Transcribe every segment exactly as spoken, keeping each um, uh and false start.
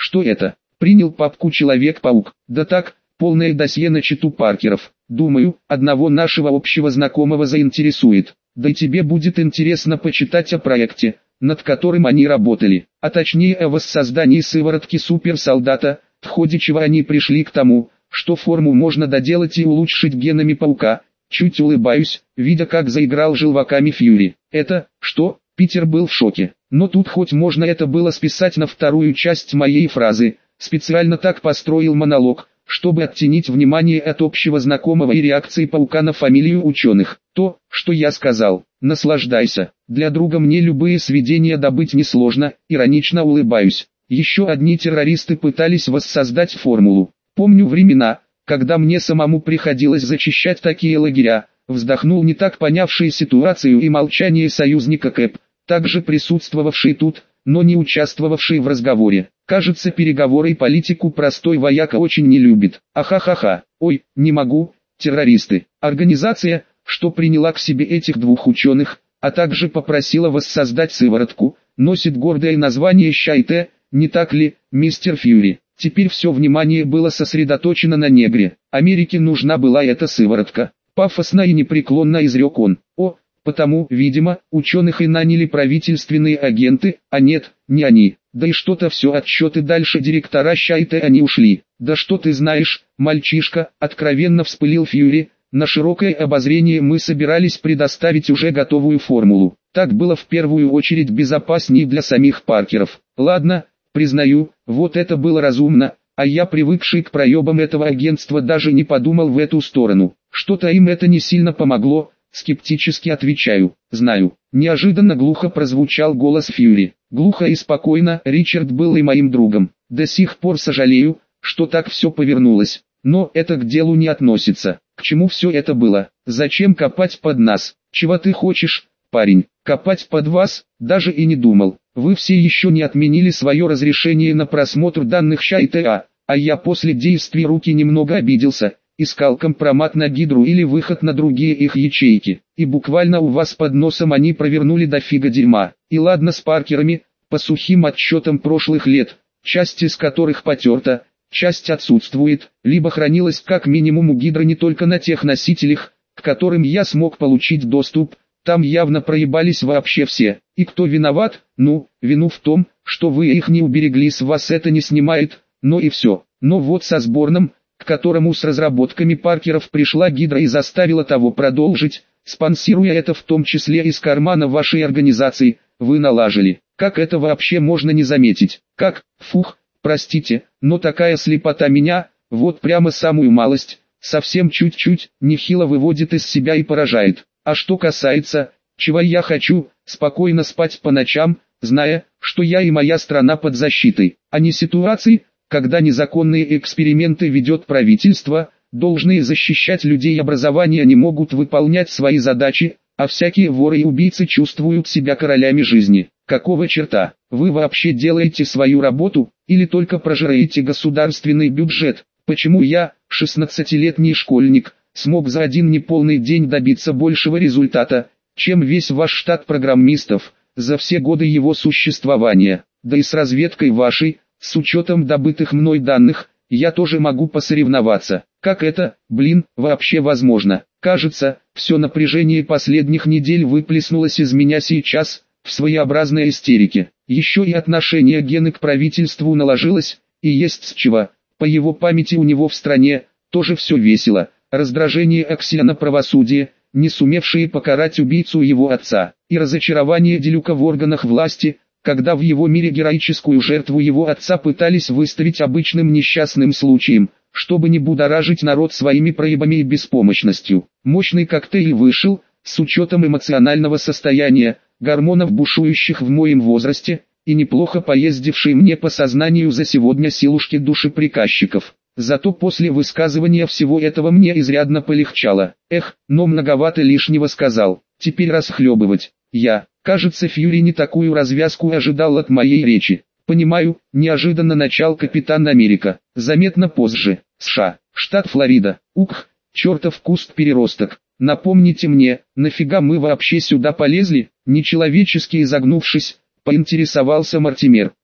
Что это? Принял папку Человек-паук. Да так, полное досье на читу Паркеров. Думаю, одного нашего общего знакомого заинтересует. Да и тебе будет интересно почитать о проекте, над которым они работали, а точнее о воссоздании сыворотки суперсолдата, в ходе чего они пришли к тому, что форму можно доделать и улучшить генами паука. Чуть улыбаюсь, видя как заиграл желваками Фьюри. Это, что, Питер был в шоке. Но тут хоть можно это было списать на вторую часть моей фразы. Специально так построил монолог, чтобы оттенить внимание от общего знакомого и реакции паука на фамилию ученых. То, что я сказал, наслаждайся. Для друга мне любые сведения добыть несложно, иронично улыбаюсь. Еще одни террористы пытались воссоздать формулу. Помню времена, когда мне самому приходилось зачищать такие лагеря, вздохнул не так понявший ситуацию и молчание союзника Кэп, также присутствовавший тут, но не участвовавший в разговоре. Кажется, переговоры и политику простой вояка очень не любит. Ахахаха, ой, не могу, террористы. Организация, что приняла к себе этих двух ученых, а также попросила воссоздать сыворотку, носит гордое название Щайте, не так ли, мистер Фьюри? Теперь все внимание было сосредоточено на негре. Америке нужна была эта сыворотка. Пафосно и непреклонно изрек он. О, потому, видимо, ученых и наняли правительственные агенты, а нет, не они. Да и что-то все отчеты дальше директора Щайте они ушли. Да что ты знаешь, мальчишка, откровенно вспылил Фьюри. На широкое обозрение мы собирались предоставить уже готовую формулу. Так было в первую очередь безопаснее для самих Паркеров. Ладно, признаю, вот это было разумно, а я, привыкший к проебам этого агентства, даже не подумал в эту сторону. Что-то им это не сильно помогло, скептически отвечаю. Знаю. Неожиданно глухо прозвучал голос Фьюри. Глухо и спокойно. Ричард был и моим другом. До сих пор сожалею, что так все повернулось. Но это к делу не относится. К чему все это было? Зачем копать под нас? Чего ты хочешь, парень? Копать под вас? Даже и не думал. Вы все еще не отменили свое разрешение на просмотр данных Щайте, а, а я после действий руки немного обиделся. Искал компромат на Гидру или выход на другие их ячейки. И буквально у вас под носом они провернули дофига дерьма. И ладно с Паркерами, по сухим отчетам прошлых лет, часть из которых потерта, часть отсутствует, либо хранилась как минимум у Гидры не только на тех носителях, к которым я смог получить доступ. Там явно проебались вообще все. И кто виноват? Ну, вину в том, что вы их не уберегли, с вас это не снимает, но и все. Но вот со сборным, к которому с разработками Паркеров пришла Гидра и заставила того продолжить, спонсируя это в том числе из кармана вашей организации, вы налажили. Как это вообще можно не заметить? Как? Фух, простите, но такая слепота меня, вот прямо самую малость, совсем чуть-чуть, нехило выводит из себя и поражает. А что касается, чего я хочу, спокойно спать по ночам, зная, что я и моя страна под защитой, а не ситуации, когда незаконные эксперименты ведет правительство, должные защищать людей и образование не могут выполнять свои задачи, а всякие воры и убийцы чувствуют себя королями жизни. Какого черта? Вы вообще делаете свою работу, или только прожираете государственный бюджет? Почему я, шестнадцатилетний школьник, смог за один неполный день добиться большего результата, чем весь ваш штат программистов, за все годы его существования? Да и с разведкой вашей, с учетом добытых мной данных, я тоже могу посоревноваться. Как это, блин, вообще возможно? Кажется, все напряжение последних недель выплеснулось из меня сейчас, в своеобразной истерике. Еще и отношение Гены к правительству наложилось, и есть с чего. По его памяти у него в стране, тоже все весело. Раздражение Акселя на правосудие, не сумевшие покарать убийцу его отца, и разочарование Делюка в органах власти, когда в его мире героическую жертву его отца пытались выставить обычным несчастным случаем, чтобы не будоражить народ своими проебами и беспомощностью. Мощный коктейль вышел, с учетом эмоционального состояния, гормонов, бушующих в моем возрасте, и неплохо поездившей мне по сознанию за сегодня силушки душеприказчиков. Зато после высказывания всего этого мне изрядно полегчало. Эх, но многовато лишнего сказал. Теперь расхлебывать. Я, кажется, Фьюри не такую развязку ожидал от моей речи. Понимаю, неожиданно начал Капитан Америка. Заметно позже. США, штат Флорида. Ух, чертов куст-переросток. Напомните мне, нафига мы вообще сюда полезли? Нечеловечески изогнувшись, поинтересовался Мортимер.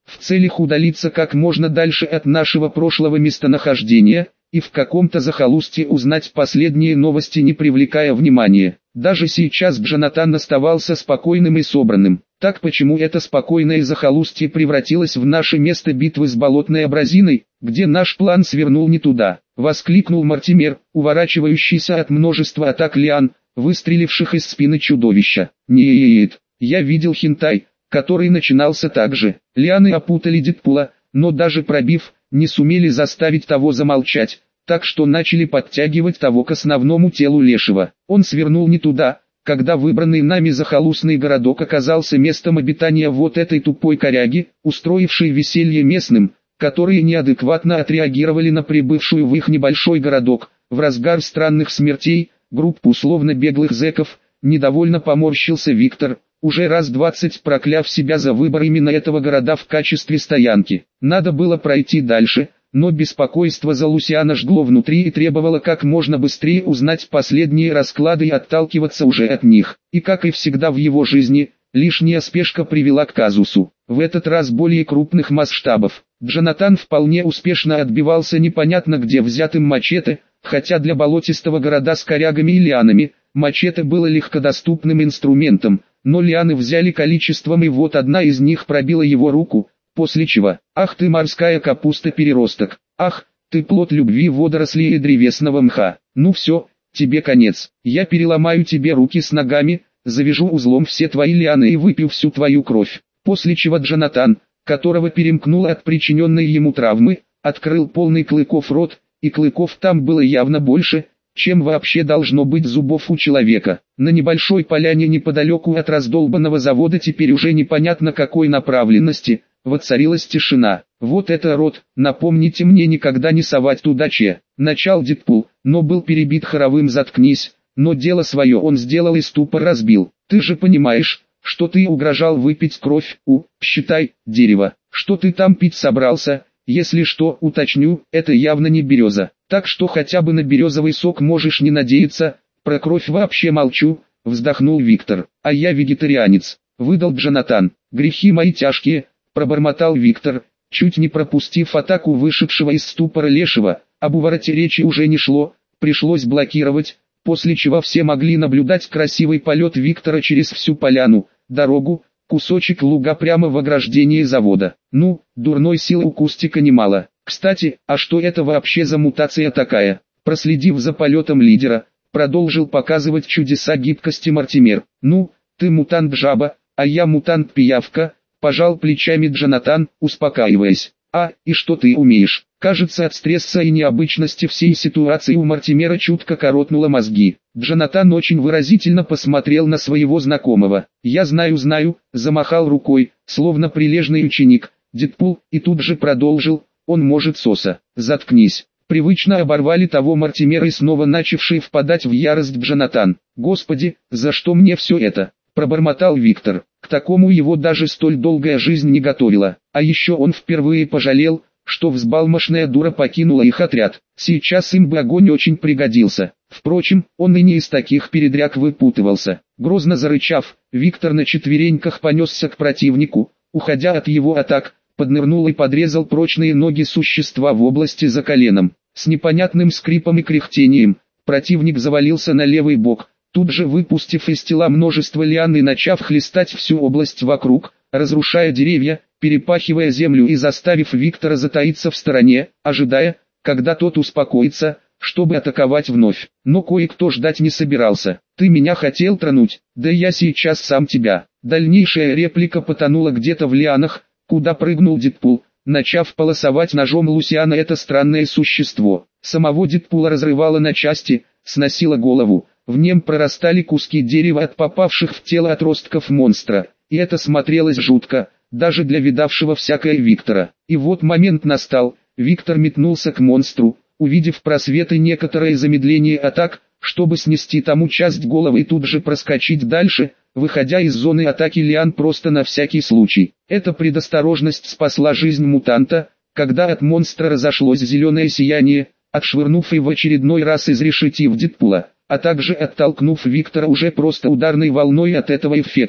в целях удалиться как можно дальше от нашего прошлого местонахождения, и в каком-то захолустье узнать последние новости, не привлекая внимания. Даже сейчас Джонатан оставался спокойным и собранным. Так почему это спокойное захолустье превратилось в наше место битвы с болотной абразиной, где наш план свернул не туда? Воскликнул Мортимер, уворачивающийся от множества атак лиан, выстреливших из спины чудовища. Нет, я видел хентай, который начинался так же. Лианы опутали Дедпула, но даже пробив, не сумели заставить того замолчать, так что начали подтягивать того к основному телу лешего. Он свернул не туда, когда выбранный нами захолустный городок оказался местом обитания вот этой тупой коряги, устроившей веселье местным, которые неадекватно отреагировали на прибывшую в их небольшой городок, в разгар странных смертей, группу условно беглых зэков. Недовольно поморщился Виктор, уже раз двадцать прокляв себя за выбор именно этого города в качестве стоянки. Надо было пройти дальше, но беспокойство за Лусиана жгло внутри и требовало как можно быстрее узнать последние расклады и отталкиваться уже от них. И как и всегда в его жизни, лишняя спешка привела к казусу, в этот раз более крупных масштабов. Джонатан вполне успешно отбивался непонятно где взятым мачете, хотя для болотистого города с корягами и лианами, мачете было легкодоступным инструментом, но лианы взяли количеством, и вот одна из них пробила его руку, после чего: «Ах ты морская капуста-переросток! Ах, ты плод любви водорослей и древесного мха! Ну все, тебе конец, я переломаю тебе руки с ногами, завяжу узлом все твои лианы и выпью всю твою кровь». После чего Джонатан, которого перемкнуло от причиненной ему травмы, открыл полный клыков рот, и клыков там было явно больше, чем вообще должно быть зубов у человека. На небольшой поляне неподалеку от раздолбанного завода, теперь уже непонятно какой направленности, воцарилась тишина. «Вот это рот, напомните мне никогда не совать туда че», начал Дедпул, но был перебит хоровым «заткнись», но дело свое он сделал и ступор разбил. «Ты же понимаешь, что ты угрожал выпить кровь у, считай, дерева, что ты там пить собрался? Если что, уточню, это явно не береза, так что хотя бы на березовый сок можешь не надеяться, про кровь вообще молчу», вздохнул Виктор. «А я вегетарианец», выдал Джонатан. «Грехи мои тяжкие», пробормотал Виктор, чуть не пропустив атаку вышедшего из ступора лешего. Об увороте речи уже не шло, пришлось блокировать, после чего все могли наблюдать красивый полет Виктора через всю поляну, дорогу, кусочек луга прямо в ограждении завода. Ну, дурной силы у кустика немало. Кстати, а что это вообще за мутация такая? Проследив за полетом лидера, продолжил показывать чудеса гибкости Мортимер. Ну, ты мутант-жаба, а я мутант-пиявка, пожал плечами Джонатан, успокаиваясь. А, и что ты умеешь? Кажется, от стресса и необычности всей ситуации у Мортимера чутко коротнуло мозги. Джонатан очень выразительно посмотрел на своего знакомого. «Я знаю, знаю», замахал рукой, словно прилежный ученик, Дедпул, и тут же продолжил: «Он может соса». «Заткнись». Привычно оборвали того Мортимера и снова начавший впадать в ярость Джонатан. «Господи, за что мне все это?» пробормотал Виктор. К такому его даже столь долгая жизнь не готовила. А еще он впервые пожалел, что взбалмошная дура покинула их отряд. Сейчас им бы огонь очень пригодился. Впрочем, он и не из таких передряг выпутывался. Грозно зарычав, Виктор на четвереньках понесся к противнику, уходя от его атак, поднырнул и подрезал прочные ноги существа в области за коленом. С непонятным скрипом и кряхтением, противник завалился на левый бок, тут же выпустив из тела множество лиан и начав хлестать всю область вокруг, разрушая деревья, перепахивая землю и заставив Виктора затаиться в стороне, ожидая, когда тот успокоится, чтобы атаковать вновь. Но кое-кто ждать не собирался. «Ты меня хотел тронуть? Да я сейчас сам тебя». Дальнейшая реплика потонула где-то в лианах, куда прыгнул Дедпул, начав полосовать ножом Лусиана это странное существо. Самого Дедпула разрывало на части, сносило голову. В нем прорастали куски дерева от попавших в тело отростков монстра, и это смотрелось жутко, даже для видавшего всякое Виктора. И вот момент настал, Виктор метнулся к монстру, увидев просвет и некоторое замедление атак, чтобы снести тому часть головы и тут же проскочить дальше, выходя из зоны атаки лиан просто на всякий случай. Эта предосторожность спасла жизнь мутанта, когда от монстра разошлось зеленое сияние, отшвырнув и в очередной раз изрешетив Дедпула, а также оттолкнув Виктора уже просто ударной волной от этого эффекта.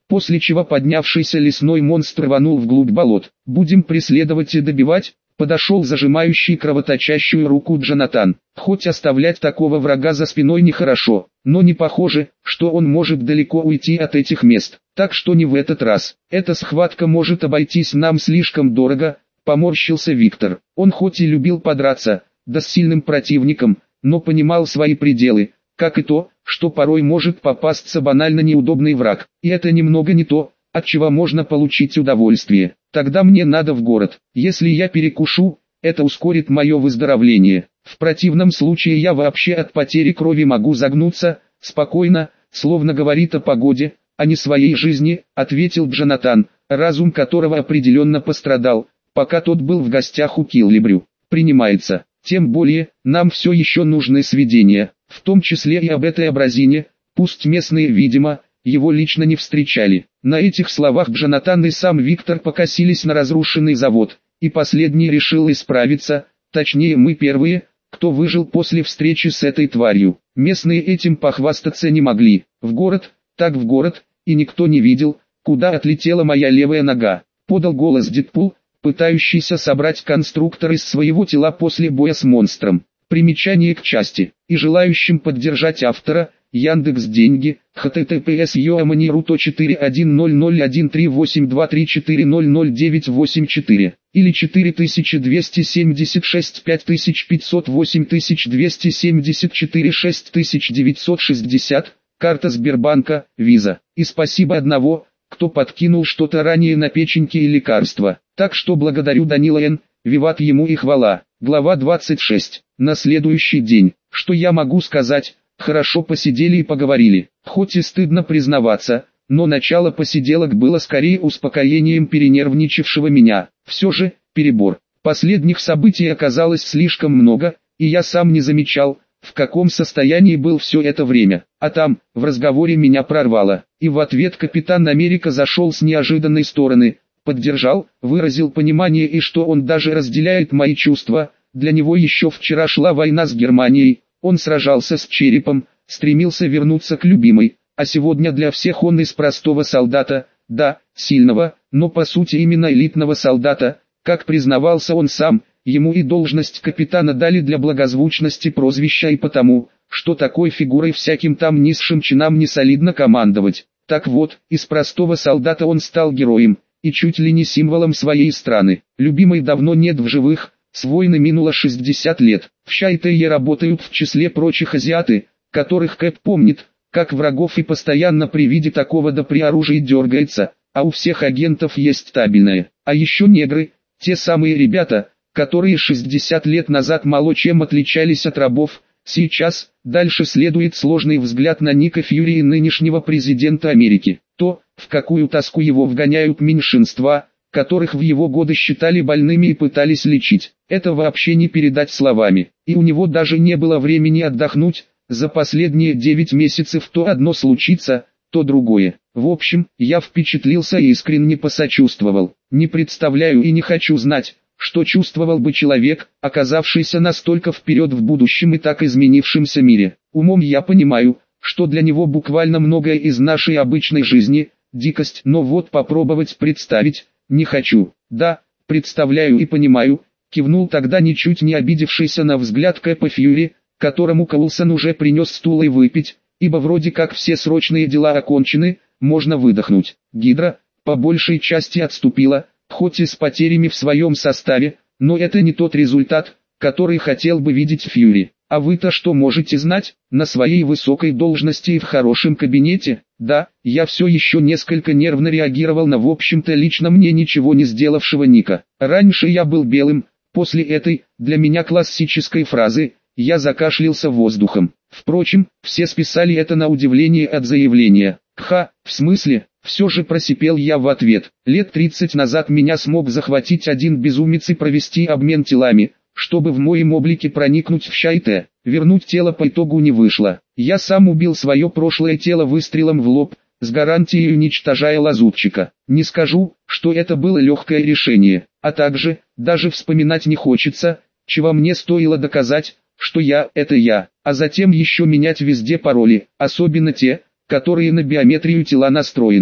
после чего поднявшийся лесной монстр рванул вглубь болот. «Будем преследовать и добивать», — подошел зажимающий кровоточащую руку Джонатан. Хоть оставлять такого врага за спиной нехорошо, но не похоже, что он может далеко уйти от этих мест. Так что не в этот раз. Эта схватка может обойтись нам слишком дорого, поморщился Виктор. Он хоть и любил подраться, да с сильным противником, но понимал свои пределы, как и то, что порой может попасться банально неудобный враг. И это немного не то, от чего можно получить удовольствие. Тогда мне надо в город. Если я перекушу, это ускорит мое выздоровление. В противном случае я вообще от потери крови могу загнуться. Спокойно, словно говорит о погоде, а не своей жизни, ответил Джонатан, разум которого определенно пострадал, пока тот был в гостях у Киллибрю. Принимается. Тем более, нам все еще нужны сведения, в том числе и об этой абразине, пусть местные, видимо, его лично не встречали. На этих словах Джонатан и сам Виктор покосились на разрушенный завод, и последний решил исправиться, точнее мы первые, кто выжил после встречи с этой тварью. Местные этим похвастаться не могли. В город, так в город, и никто не видел, куда отлетела моя левая нога. Подал голос Дэдпул, пытающийся собрать конструктор из своего тела после боя с монстром. Примечание к части. И желающим поддержать автора, Яндекс.Деньги, https yoamani.ru четыре один ноль ноль один три восемь два три четыре ноль ноль девять восемь четыре или четыре двести семьдесят шесть пять пятьсот восемь двести семьдесят четыре шесть девятьсот шестьдесят, карта Сбербанка, Виза. И спасибо одного, кто подкинул что-то ранее на печеньки и лекарства. Так что благодарю Данила Н., виват ему и хвала. Глава двадцать шесть. На следующий день, что я могу сказать, хорошо посидели и поговорили. Хоть и стыдно признаваться, но начало посиделок было скорее успокоением перенервничавшего меня. Все же, перебор. Последних событий оказалось слишком много, и я сам не замечал, в каком состоянии был все это время. А там, в разговоре меня прорвало, и в ответ капитан Америка зашел с неожиданной стороны, поддержал, выразил понимание и что он даже разделяет мои чувства. Для него еще вчера шла война с Германией, он сражался с черепом, стремился вернуться к любимой, а сегодня для всех он из простого солдата, да, сильного, но по сути именно элитного солдата, как признавался он сам, ему и должность капитана дали для благозвучности прозвища и потому, что такой фигурой всяким там низшим чинам не солидно командовать. Так вот, из простого солдата он стал героем, и чуть ли не символом своей страны. Любимой давно нет в живых, с войны минуло шестьдесят лет. В Шайтее работают в числе прочих азиаты, которых Кэп помнит, как врагов и постоянно при виде такого да при оружии дергается, а у всех агентов есть стабильное. А еще негры, те самые ребята, которые шестьдесят лет назад мало чем отличались от рабов. Сейчас, дальше следует сложный взгляд на Ника Фьюри, нынешнего президента Америки. То, в какую тоску его вгоняют меньшинства, которых в его годы считали больными и пытались лечить. Это вообще не передать словами. И у него даже не было времени отдохнуть. За последние девять месяцев то одно случится, то другое. В общем, я впечатлился и искренне посочувствовал. Не представляю и не хочу знать, что чувствовал бы человек, оказавшийся настолько вперед в будущем и так изменившемся мире. Умом я понимаю, что для него буквально многое из нашей обычной жизни – дикость, но вот попробовать представить не хочу. Да, представляю и понимаю, кивнул тогда ничуть не обидевшийся на взгляд Кэпа Фьюри, которому Коулсон уже принес стул и выпить, ибо вроде как все срочные дела окончены, можно выдохнуть. Гидра, по большей части отступила, хоть и с потерями в своем составе, но это не тот результат, который хотел бы видеть Фьюри. А вы-то что можете знать, на своей высокой должности и в хорошем кабинете? Да, я все еще несколько нервно реагировал на в общем-то лично мне ничего не сделавшего Ника. Раньше я был белым, после этой, для меня классической фразы, я закашлялся воздухом. Впрочем, все списали это на удивление от заявления. Ха, в смысле? Все же просипел я в ответ. Лет тридцать назад меня смог захватить один безумец и провести обмен телами, чтобы в моем облике проникнуть в Шайте. Вернуть тело по итогу не вышло. Я сам убил свое прошлое тело выстрелом в лоб, с гарантией уничтожая лазутчика. Не скажу, что это было легкое решение, а также, даже вспоминать не хочется, чего мне стоило доказать, что я – это я, а затем еще менять везде пароли, особенно те, которые на биометрию тела настроены.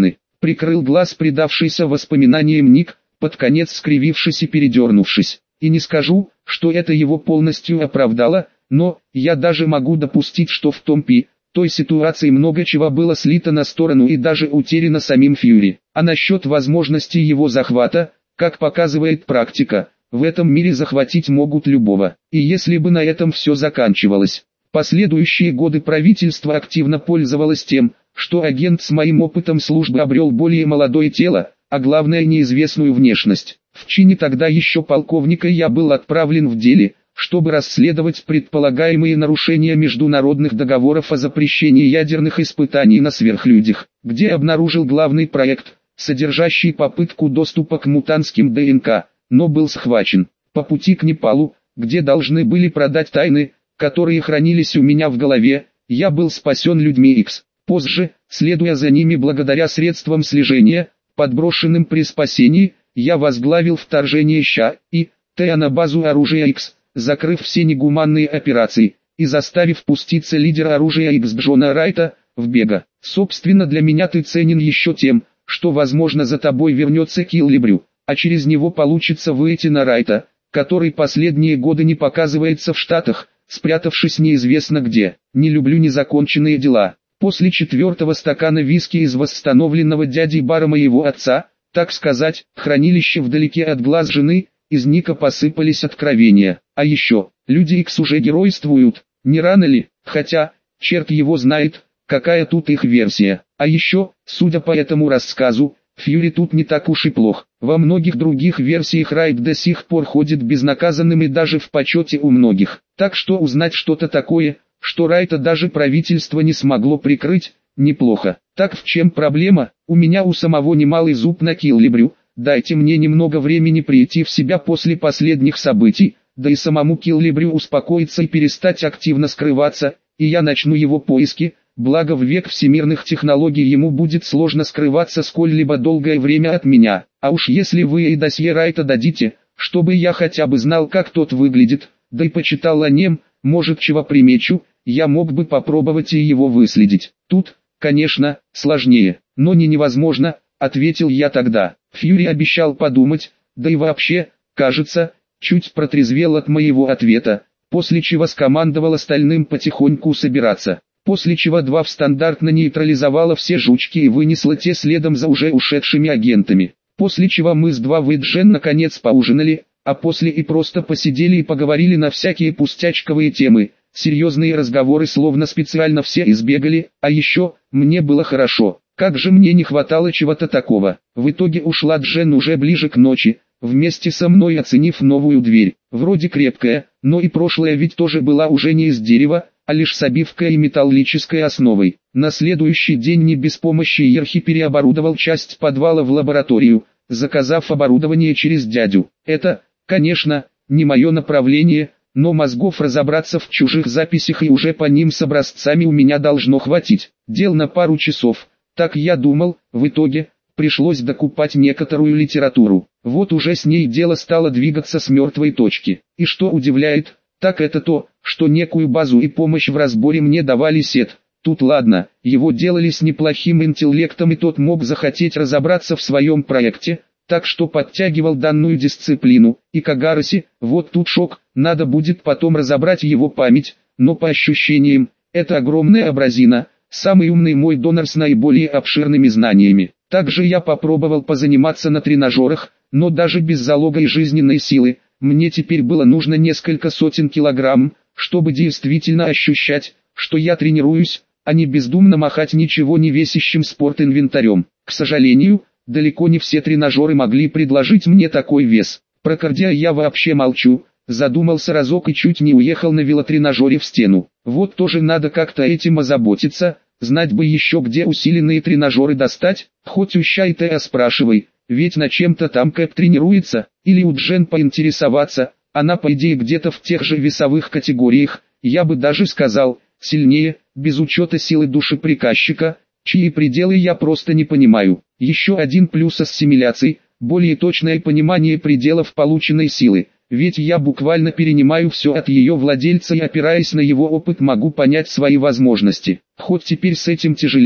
Прикрыл глаз предавшийся воспоминаниям Ник, под конец скривившись и передернувшись. И не скажу, что это его полностью оправдало, но я даже могу допустить, что в том пи, той ситуации много чего было слито на сторону и даже утеряно самим Фьюри. А насчет возможности его захвата, как показывает практика, в этом мире захватить могут любого. И если бы на этом все заканчивалось. Последующие годы правительство активно пользовалось тем, что агент с моим опытом службы обрел более молодое тело, а главное неизвестную внешность. В чине тогда еще полковника я был отправлен в деле, чтобы расследовать предполагаемые нарушения международных договоров о запрещении ядерных испытаний на сверхлюдях, где обнаружил главный проект, содержащий попытку доступа к мутантским ДНК, но был схвачен. По пути к Непалу, где должны были продать тайны, которые хранились у меня в голове, я был спасен людьми X. Позже, следуя за ними благодаря средствам слежения, подброшенным при спасении, я возглавил вторжение Щ и Т на базу оружия X, закрыв все негуманные операции, и заставив пуститься лидера оружия X Джона Райта, в бега. Собственно, для меня ты ценен еще тем, что возможно за тобой вернется Киллибрю, а через него получится выйти на Райта, который последние годы не показывается в Штатах, спрятавшись неизвестно где. Не люблю незаконченные дела. После четвертого стакана виски из восстановленного дядей бара моего отца, так сказать, хранилище вдалеке от глаз жены, из Ника посыпались откровения. А еще, люди Икс уже геройствуют, не рано ли, хотя, черт его знает, какая тут их версия. А еще, судя по этому рассказу, Фьюри тут не так уж и плох. Во многих других версиях Райт до сих пор ходит безнаказанным и даже в почете у многих. Так что узнать что-то такое, что Райта даже правительство не смогло прикрыть, неплохо. Так в чем проблема? У меня у самого немалый зуб на Киллибрю. Дайте мне немного времени прийти в себя после последних событий, да и самому Киллибрю успокоиться и перестать активно скрываться, и я начну его поиски. Благо в век всемирных технологий ему будет сложно скрываться сколь-либо долгое время от меня. А уж если вы и досье Райта дадите, чтобы я хотя бы знал, как тот выглядит, да и почитал о нем, может чего примечу, я мог бы попробовать и его выследить. Тут, конечно, сложнее, но не невозможно, ответил я тогда. Фьюри обещал подумать, да и вообще, кажется, чуть протрезвел от моего ответа, после чего скомандовал остальным потихоньку собираться. После чего два в стандартно нейтрализовала все жучки и вынесла те следом за уже ушедшими агентами. После чего мы с два в Джен наконец поужинали, а после и просто посидели и поговорили на всякие пустячковые темы. Серьезные разговоры словно специально все избегали, а еще, мне было хорошо. Как же мне не хватало чего-то такого. В итоге ушла Джен уже ближе к ночи, вместе со мной оценив новую дверь. Вроде крепкая, но и прошлая ведь тоже была уже не из дерева, а лишь с обивкой и металлической основой. На следующий день не без помощи Ерхи переоборудовал часть подвала в лабораторию, заказав оборудование через дядю. Это, конечно, не мое направление, но мозгов разобраться в чужих записях и уже по ним с образцами у меня должно хватить. Дел на пару часов, так я думал. В итоге, пришлось докупать некоторую литературу. Вот уже с ней дело стало двигаться с мертвой точки. И что удивляет, так это то, что некую базу и помощь в разборе мне давали Сет. Тут ладно, его делали с неплохим интеллектом и тот мог захотеть разобраться в своем проекте, так что подтягивал данную дисциплину. И Кагараси, вот тут шок, надо будет потом разобрать его память, но по ощущениям, это огромная абразина, самый умный мой донор с наиболее обширными знаниями. Также я попробовал позаниматься на тренажерах, но даже без залога и жизненной силы, мне теперь было нужно несколько сотен килограмм, чтобы действительно ощущать, что я тренируюсь, а не бездумно махать ничего не весящим спортинвентарем. К сожалению, далеко не все тренажеры могли предложить мне такой вес. Про кардио я вообще молчу, задумался разок и чуть не уехал на велотренажере в стену. Вот тоже надо как-то этим озаботиться, знать бы еще где усиленные тренажеры достать, хоть у Щайтея спрашивай. Ведь на чем-то там Кэп тренируется, или у Джен поинтересоваться, она по идее где-то в тех же весовых категориях, я бы даже сказал, сильнее, без учета силы души приказчика, чьи пределы я просто не понимаю. Еще один плюс ассимиляций, более точное понимание пределов полученной силы, ведь я буквально перенимаю все от ее владельца и опираясь на его опыт могу понять свои возможности. Хоть теперь с этим тяжелее,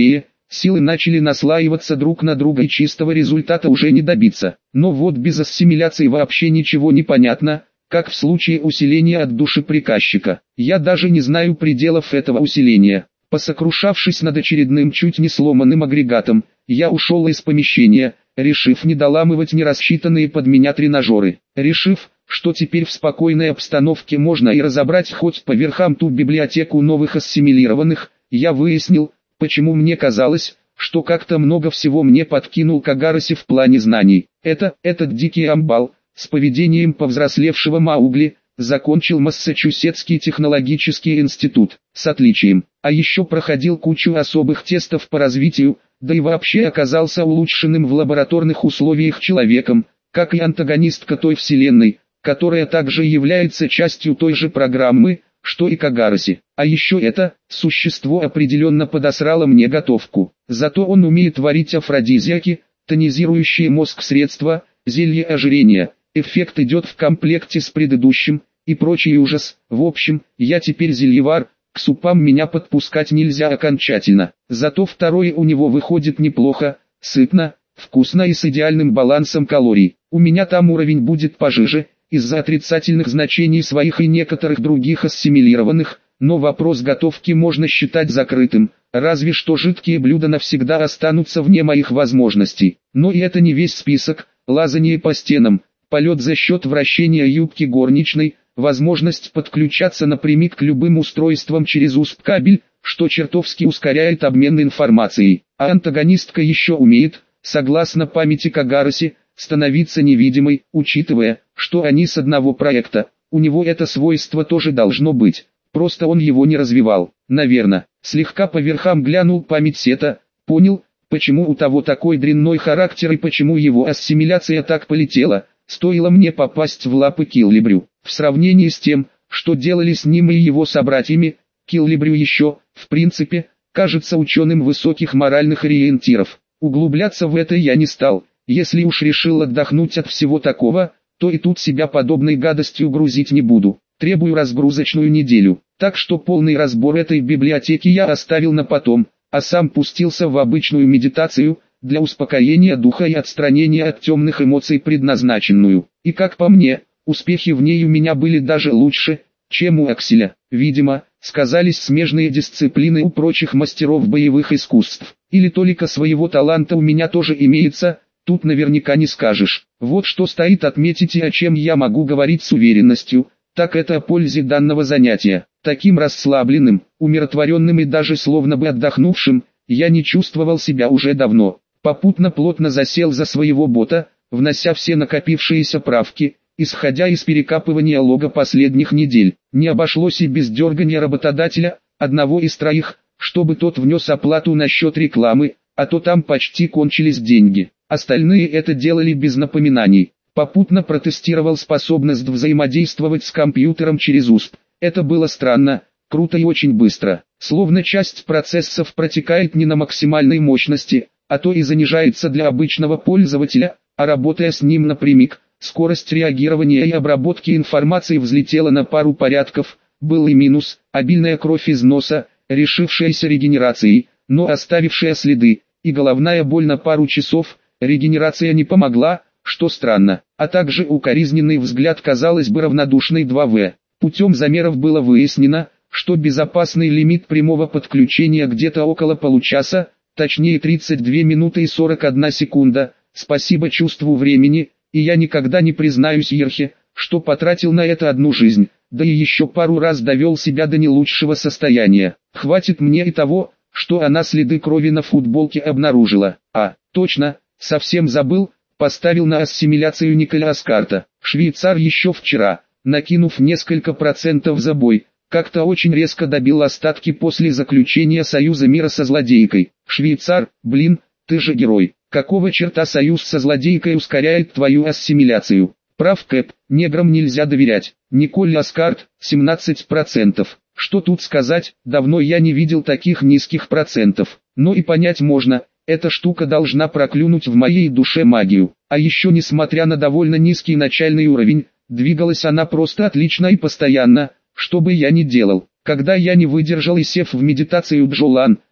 Силы начали наслаиваться друг на друга и чистого результата уже не добиться. Но вот без ассимиляции вообще ничего не понятно, как в случае усиления от души приказчика. Я даже не знаю пределов этого усиления. Посокрушавшись над очередным чуть не сломанным агрегатом, я ушел из помещения, решив не доламывать нерассчитанные под меня тренажеры. Решив, что теперь в спокойной обстановке можно и разобрать хоть по верхам ту библиотеку новых ассимилированных, я выяснил, почему мне казалось, что как-то много всего мне подкинул Кагароси в плане знаний. Это, этот дикий амбал, с поведением повзрослевшего Маугли, закончил Массачусетский технологический институт, с отличием, а еще проходил кучу особых тестов по развитию, да и вообще оказался улучшенным в лабораторных условиях человеком, как и антагонистка той вселенной, которая также является частью той же программы, что и Кагароси. А еще это существо определенно подосрало мне готовку. Зато он умеет варить афродизиаки, тонизирующие мозг средства, зелье ожирения. Эффект идет в комплекте с предыдущим, и прочий ужас. В общем, я теперь зельевар, к супам меня подпускать нельзя окончательно. Зато второе у него выходит неплохо, сытно, вкусно и с идеальным балансом калорий. У меня там уровень будет пожиже, из-за отрицательных значений своих и некоторых других ассимилированных, но вопрос готовки можно считать закрытым, разве что жидкие блюда навсегда останутся вне моих возможностей. Но и это не весь список: лазанье по стенам, полет за счет вращения юбки горничной, возможность подключаться напрямик к любым устройствам через ю эс би-кабель, что чертовски ускоряет обмен информацией. А антагонистка еще умеет, согласно памяти Кагароси, становиться невидимой, учитывая, что они с одного проекта, у него это свойство тоже должно быть, просто он его не развивал. Наверное, слегка по верхам глянул память Сета, понял, почему у того такой дрянной характер и почему его ассимиляция так полетела, стоило мне попасть в лапы Киллибрю. В сравнении с тем, что делали с ним и его собратьями, Киллибрю еще, в принципе, кажется ученым высоких моральных ориентиров. Углубляться в это я не стал. Если уж решил отдохнуть от всего такого, то и тут себя подобной гадостью грузить не буду. Требую разгрузочную неделю. Так что полный разбор этой библиотеки я оставил на потом, а сам пустился в обычную медитацию, для успокоения духа и отстранения от темных эмоций предназначенную. И как по мне, успехи в ней у меня были даже лучше, чем у Акселя. Видимо, сказались смежные дисциплины у прочих мастеров боевых искусств. Или только своего таланта у меня тоже имеется, тут наверняка не скажешь. Вот что стоит отметить и о чем я могу говорить с уверенностью, так это о пользе данного занятия. Таким расслабленным, умиротворенным и даже словно бы отдохнувшим, я не чувствовал себя уже давно. Попутно плотно засел за своего бота, внося все накопившиеся правки, исходя из перекапывания лога последних недель. Не обошлось и без дергания работодателя, одного из троих, чтобы тот внес оплату на счет рекламы, а то там почти кончились деньги. Остальные это делали без напоминаний. Попутно протестировал способность взаимодействовать с компьютером через ю эс би. Это было странно, круто и очень быстро. Словно часть процессов протекает не на максимальной мощности, а то и занижается для обычного пользователя, а работая с ним напрямик, скорость реагирования и обработки информации взлетела на пару порядков. Был и минус: обильная кровь из носа, решившаяся регенерацией, но оставившая следы, и головная боль на пару часов. Регенерация не помогла, что странно, а также укоризненный взгляд, казалось бы, равнодушный два вэ. Путем замеров было выяснено, что безопасный лимит прямого подключения где-то около получаса, точнее тридцать две минуты и сорок одна секунда, спасибо чувству времени, и я никогда не признаюсь Ерхе, что потратил на это одну жизнь, да и еще пару раз довел себя до не лучшего состояния. Хватит мне и того, что она следы крови на футболке обнаружила. А, точно, совсем забыл, поставил на ассимиляцию Николя Аскарта. Швейцар еще вчера, накинув несколько процентов за бой, как-то очень резко добил остатки после заключения союза мира со злодейкой. Швейцар, блин, ты же герой. Какого черта союз со злодейкой ускоряет твою ассимиляцию? Прав Кэп, неграм нельзя доверять. Николь Аскарт, семнадцать процентов. Что тут сказать, давно я не видел таких низких процентов. Но и понять можно, эта штука должна проклюнуть в моей душе магию. А еще несмотря на довольно низкий начальный уровень, двигалась она просто отлично и постоянно, что бы я ни делал. Когда я не выдержал и сев в медитацию Джолан,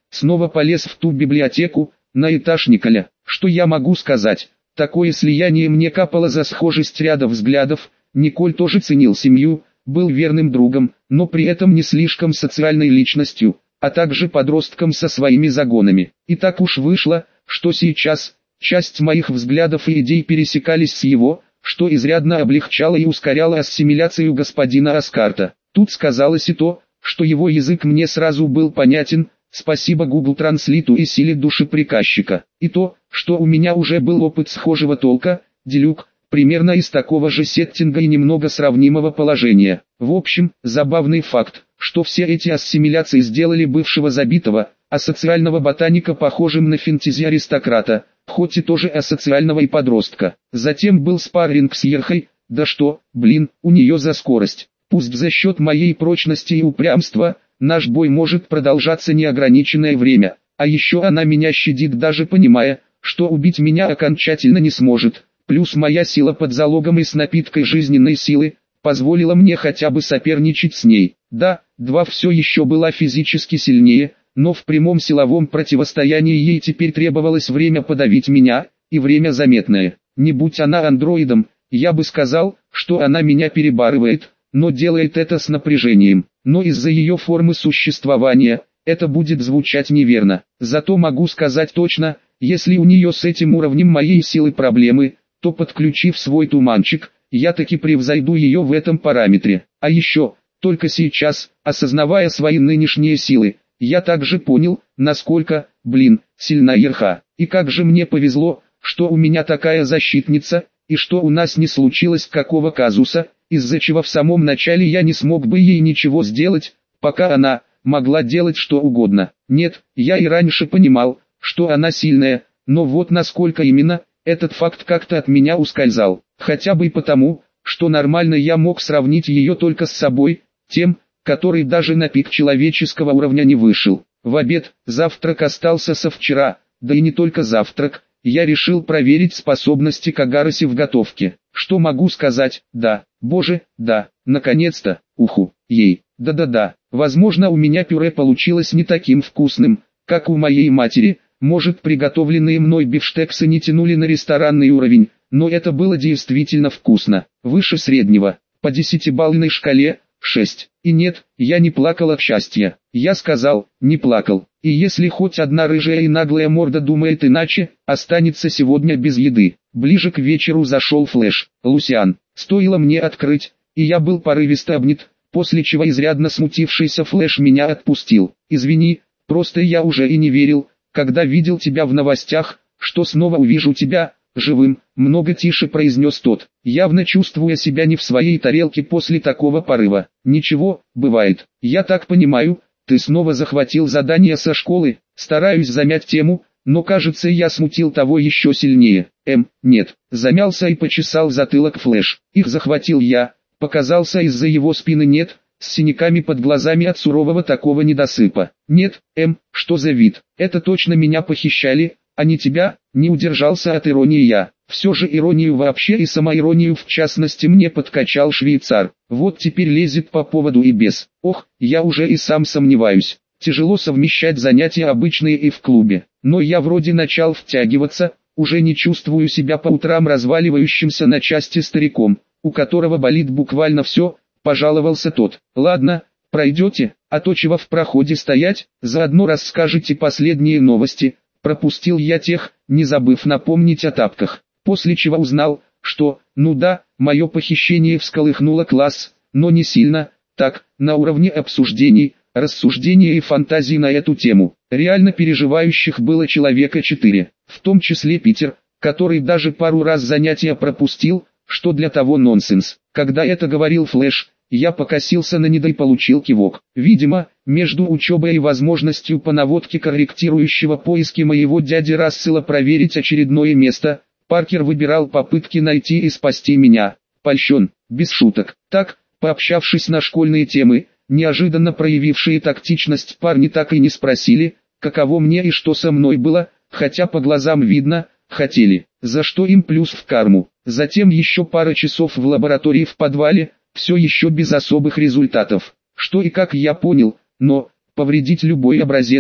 снова полез в ту библиотеку, на этаж Николя. Что я могу сказать? Такое слияние мне капало за схожесть ряда взглядов. Николь тоже ценил семью, был верным другом, но при этом не слишком социальной личностью, а также подростком со своими загонами. И так уж вышло, что сейчас часть моих взглядов и идей пересекались с его, что изрядно облегчало и ускоряло ассимиляцию господина Аскарта. Тут сказалось и то, что его язык мне сразу был понятен, спасибо Google Транслиту и силе души приказчика. И то, что у меня уже был опыт схожего толка, делюк, примерно из такого же сеттинга и немного сравнимого положения. В общем, забавный факт, что все эти ассимиляции сделали бывшего забитого, асоциального ботаника похожим на фэнтези-аристократа, хоть и тоже асоциального и подростка. Затем был спарринг с Ерхой, да что, блин, у нее за скорость. Пусть за счет моей прочности и упрямства, наш бой может продолжаться неограниченное время, а еще она меня щадит, даже понимая, что убить меня окончательно не сможет. Плюс моя сила под залогом и с напиткой жизненной силы, позволила мне хотя бы соперничать с ней. Да, два все еще была физически сильнее, но в прямом силовом противостоянии ей теперь требовалось время подавить меня, и время заметное. Не будь она андроидом, я бы сказал, что она меня перебарывает, но делает это с напряжением. Но из-за ее формы существования, это будет звучать неверно. Зато могу сказать точно, если у нее с этим уровнем моей силы проблемы, то подключив свой туманчик, я таки превзойду ее в этом параметре. А еще, только сейчас, осознавая свои нынешние силы, я также понял, насколько, блин, сильна Ерха. И как же мне повезло, что у меня такая защитница, и что у нас не случилось какого казуса, из-за чего в самом начале я не смог бы ей ничего сделать, пока она могла делать что угодно. Нет, я и раньше понимал, что она сильная, но вот насколько именно, этот факт как-то от меня ускользал. Хотя бы и потому, что нормально я мог сравнить ее только с собой, тем, который даже на пик человеческого уровня не вышел. В обед, завтрак остался со вчера, да и не только завтрак, я решил проверить способности Кагараси в готовке. Что могу сказать? Да, боже, да, наконец-то, уху, ей, да-да-да, возможно у меня пюре получилось не таким вкусным, как у моей матери, может приготовленные мной бифштексы не тянули на ресторанный уровень, но это было действительно вкусно, выше среднего, по десятибалльной шкале, шесть. И нет, я не плакал от счастья. Я сказал, не плакал. И если хоть одна рыжая и наглая морда думает иначе, останется сегодня без еды. Ближе к вечеру зашел Флэш. Лусиан. Стоило мне открыть, и я был порывисто обнят, после чего изрядно смутившийся Флэш меня отпустил. Извини, просто я уже и не верил, когда видел тебя в новостях, что снова увижу тебя живым, много тише произнес тот, явно чувствуя себя не в своей тарелке после такого порыва. Ничего, бывает. Я так понимаю, ты снова захватил задание со школы, стараюсь замять тему, но кажется я смутил того еще сильнее. Эм, нет, замялся и почесал затылок Флэш. Их захватил я, показался из-за его спины нет, с синяками под глазами от сурового такого недосыпа. Нет, эм, что за вид, это точно меня похищали, а не тебя, не удержался от иронии я. Все же иронию вообще и самоиронию в частности мне подкачал швейцар. Вот теперь лезет по поводу и без. Ох, я уже и сам сомневаюсь. Тяжело совмещать занятия обычные и в клубе. Но я вроде начал втягиваться, уже не чувствую себя по утрам разваливающимся на части стариком, у которого болит буквально все, пожаловался тот. Ладно, пройдете, а то чего в проходе стоять, заодно расскажете последние новости. Пропустил я тех, не забыв напомнить о тапках, после чего узнал, что, ну да, мое похищение всколыхнуло класс, но не сильно, так, на уровне обсуждений, рассуждений и фантазий на эту тему. Реально переживающих было человека четыре, в том числе Питер, который даже пару раз занятия пропустил, что для того нонсенс. Когда это говорил Флэш, я покосился на Нида и получил кивок. Видимо, между учебой и возможностью по наводке корректирующего поиски моего дяди Рассела проверить очередное место, Паркер выбирал попытки найти и спасти меня. Польщен, без шуток. Так, пообщавшись на школьные темы, неожиданно проявившие тактичность парни так и не спросили, каково мне и что со мной было, хотя по глазам видно, хотели, за что им плюс в карму. Затем еще пара часов в лаборатории в подвале, все еще без особых результатов. Что и как я понял, но повредить любой образец,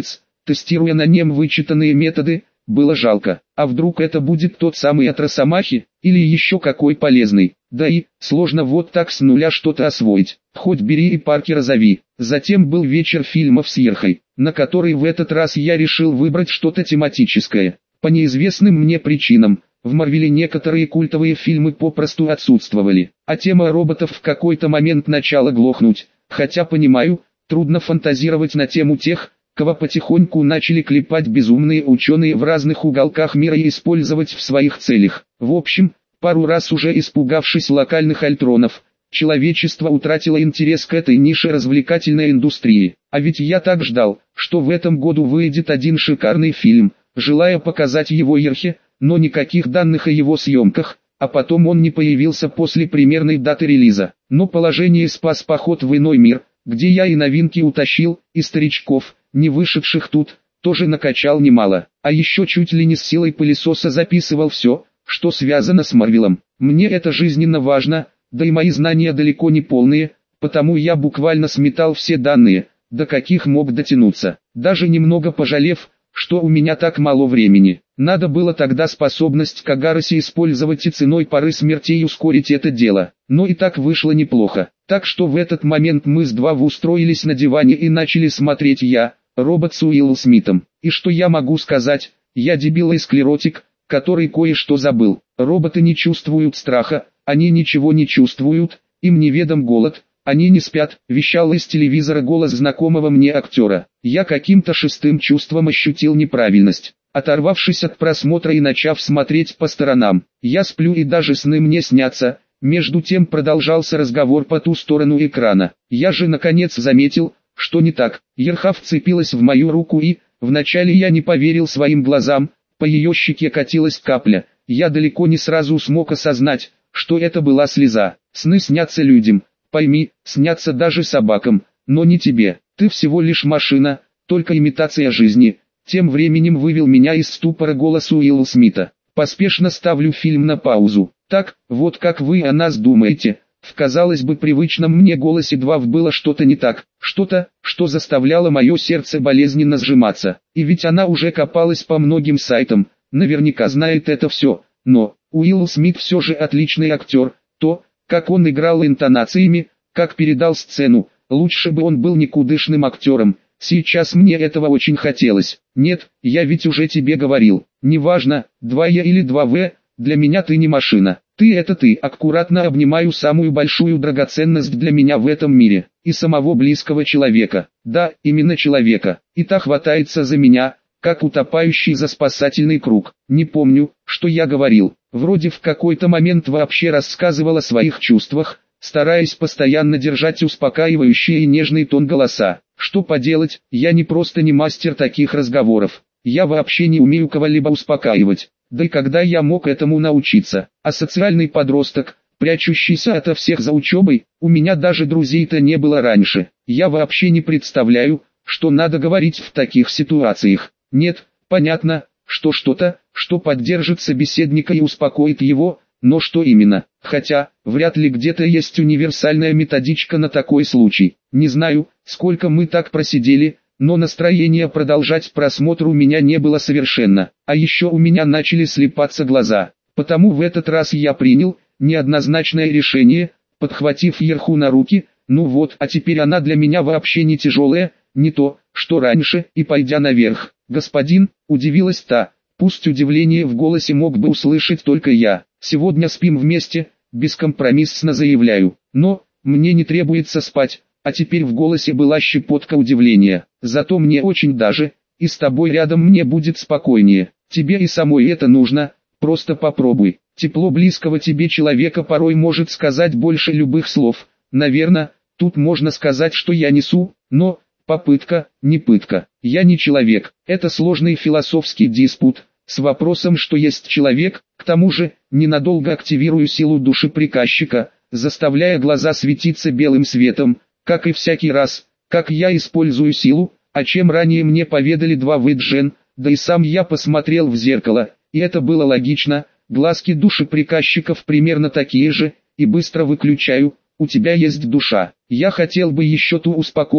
тестируя на нем вычитанные методы, было жалко. А вдруг это будет тот самый от Росомахи, или еще какой полезный. Да и, сложно вот так с нуля что-то освоить. Хоть бери и Паркера зови. Затем был вечер фильмов с Ерхой, на который в этот раз я решил выбрать что-то тематическое. По неизвестным мне причинам, в Марвеле некоторые культовые фильмы попросту отсутствовали, а тема роботов в какой-то момент начала глохнуть. Хотя понимаю, трудно фантазировать на тему тех, кого потихоньку начали клепать безумные ученые в разных уголках мира и использовать в своих целях. В общем, пару раз уже испугавшись локальных альтронов, человечество утратило интерес к этой нише развлекательной индустрии. А ведь я так ждал, что в этом году выйдет один шикарный фильм, желая показать его Ерхе, но никаких данных о его съемках, а потом он не появился после примерной даты релиза. Но положение спас поход в иной мир, где я и новинки утащил, и старичков, не вышедших тут, тоже накачал немало. А еще чуть ли не с силой пылесоса записывал все, что связано с Марвелом. Мне это жизненно важно, да и мои знания далеко не полные, потому я буквально сметал все данные, до каких мог дотянуться, даже немного пожалев, что у меня так мало времени. Надо было тогда способность Кагароси использовать и ценой поры смертей ускорить это дело. Но и так вышло неплохо. Так что в этот момент мы с два устроились на диване и начали смотреть я, робот с Уиллом Смитом. И что я могу сказать, я дебил и склеротик, который кое-что забыл. Роботы не чувствуют страха, они ничего не чувствуют, им неведом голод, они не спят, вещал из телевизора голос знакомого мне актера. Я каким-то шестым чувством ощутил неправильность. Оторвавшись от просмотра и начав смотреть по сторонам, я сплю и даже сны мне снятся. Между тем продолжался разговор по ту сторону экрана. Я же наконец заметил, что не так. Ерха вцепилась в мою руку и, вначале я не поверил своим глазам, по ее щеке катилась капля. Я далеко не сразу смог осознать, что это была слеза. Сны снятся людям, пойми, снятся даже собакам, но не тебе. Ты всего лишь машина, только имитация жизни. Тем временем вывел меня из ступора голос Уилла Смита. Поспешно ставлю фильм на паузу. Так, вот как вы о нас думаете. В, казалось бы, привычном мне голосе два было что-то не так, что-то, что заставляло мое сердце болезненно сжиматься. И ведь она уже копалась по многим сайтам, наверняка знает это все. Но, Уилл Смит все же отличный актер. То, как он играл интонациями, как передал сцену, лучше бы он был никудышным актером. Сейчас мне этого очень хотелось. Нет, я ведь уже тебе говорил. Неважно, два я или два вэ, для меня ты не машина. Ты это ты. Аккуратно обнимаю самую большую драгоценность для меня в этом мире. И самого близкого человека. Да, именно человека. И та хватается за меня, как утопающий за спасательный круг. Не помню, что я говорил. Вроде в какой-то момент вообще рассказывал о своих чувствах, стараясь постоянно держать успокаивающий и нежный тон голоса. Что поделать, я не просто не мастер таких разговоров. Я вообще не умею кого-либо успокаивать. Да и когда я мог этому научиться? А социальный подросток, прячущийся ото всех за учебой, у меня даже друзей-то не было раньше. Я вообще не представляю, что надо говорить в таких ситуациях. Нет, понятно, что что-то, что поддержит собеседника и успокоит его, но что именно? Хотя, вряд ли где-то есть универсальная методичка на такой случай. Не знаю, сколько мы так просидели, но настроения продолжать просмотр у меня не было совершенно. А еще у меня начали слепаться глаза. Потому в этот раз я принял неоднозначное решение, подхватив Ерху на руки. Ну вот, а теперь она для меня вообще не тяжелая, не то, что раньше, и пойдя наверх. «Господин», удивилась та, пусть удивление в голосе мог бы услышать только я. «Сегодня спим вместе», бескомпромиссно заявляю. «Но, мне не требуется спать». А теперь в голосе была щепотка удивления. «Зато мне очень даже, и с тобой рядом мне будет спокойнее. Тебе и самой это нужно, просто попробуй». Тепло близкого тебе человека порой может сказать больше любых слов. Наверное, тут можно сказать, что я несу, но попытка, не пытка. Я не человек. Это сложный философский диспут с вопросом, что есть человек. К тому же, ненадолго активирую силу души приказчика, заставляя глаза светиться белым светом, как и всякий раз, как я использую силу, о чем ранее мне поведали два выджен, да и сам я посмотрел в зеркало, и это было логично. Глазки души приказчиков примерно такие же, и быстро выключаю. У тебя есть душа. Я хотел бы еще ту успокоить,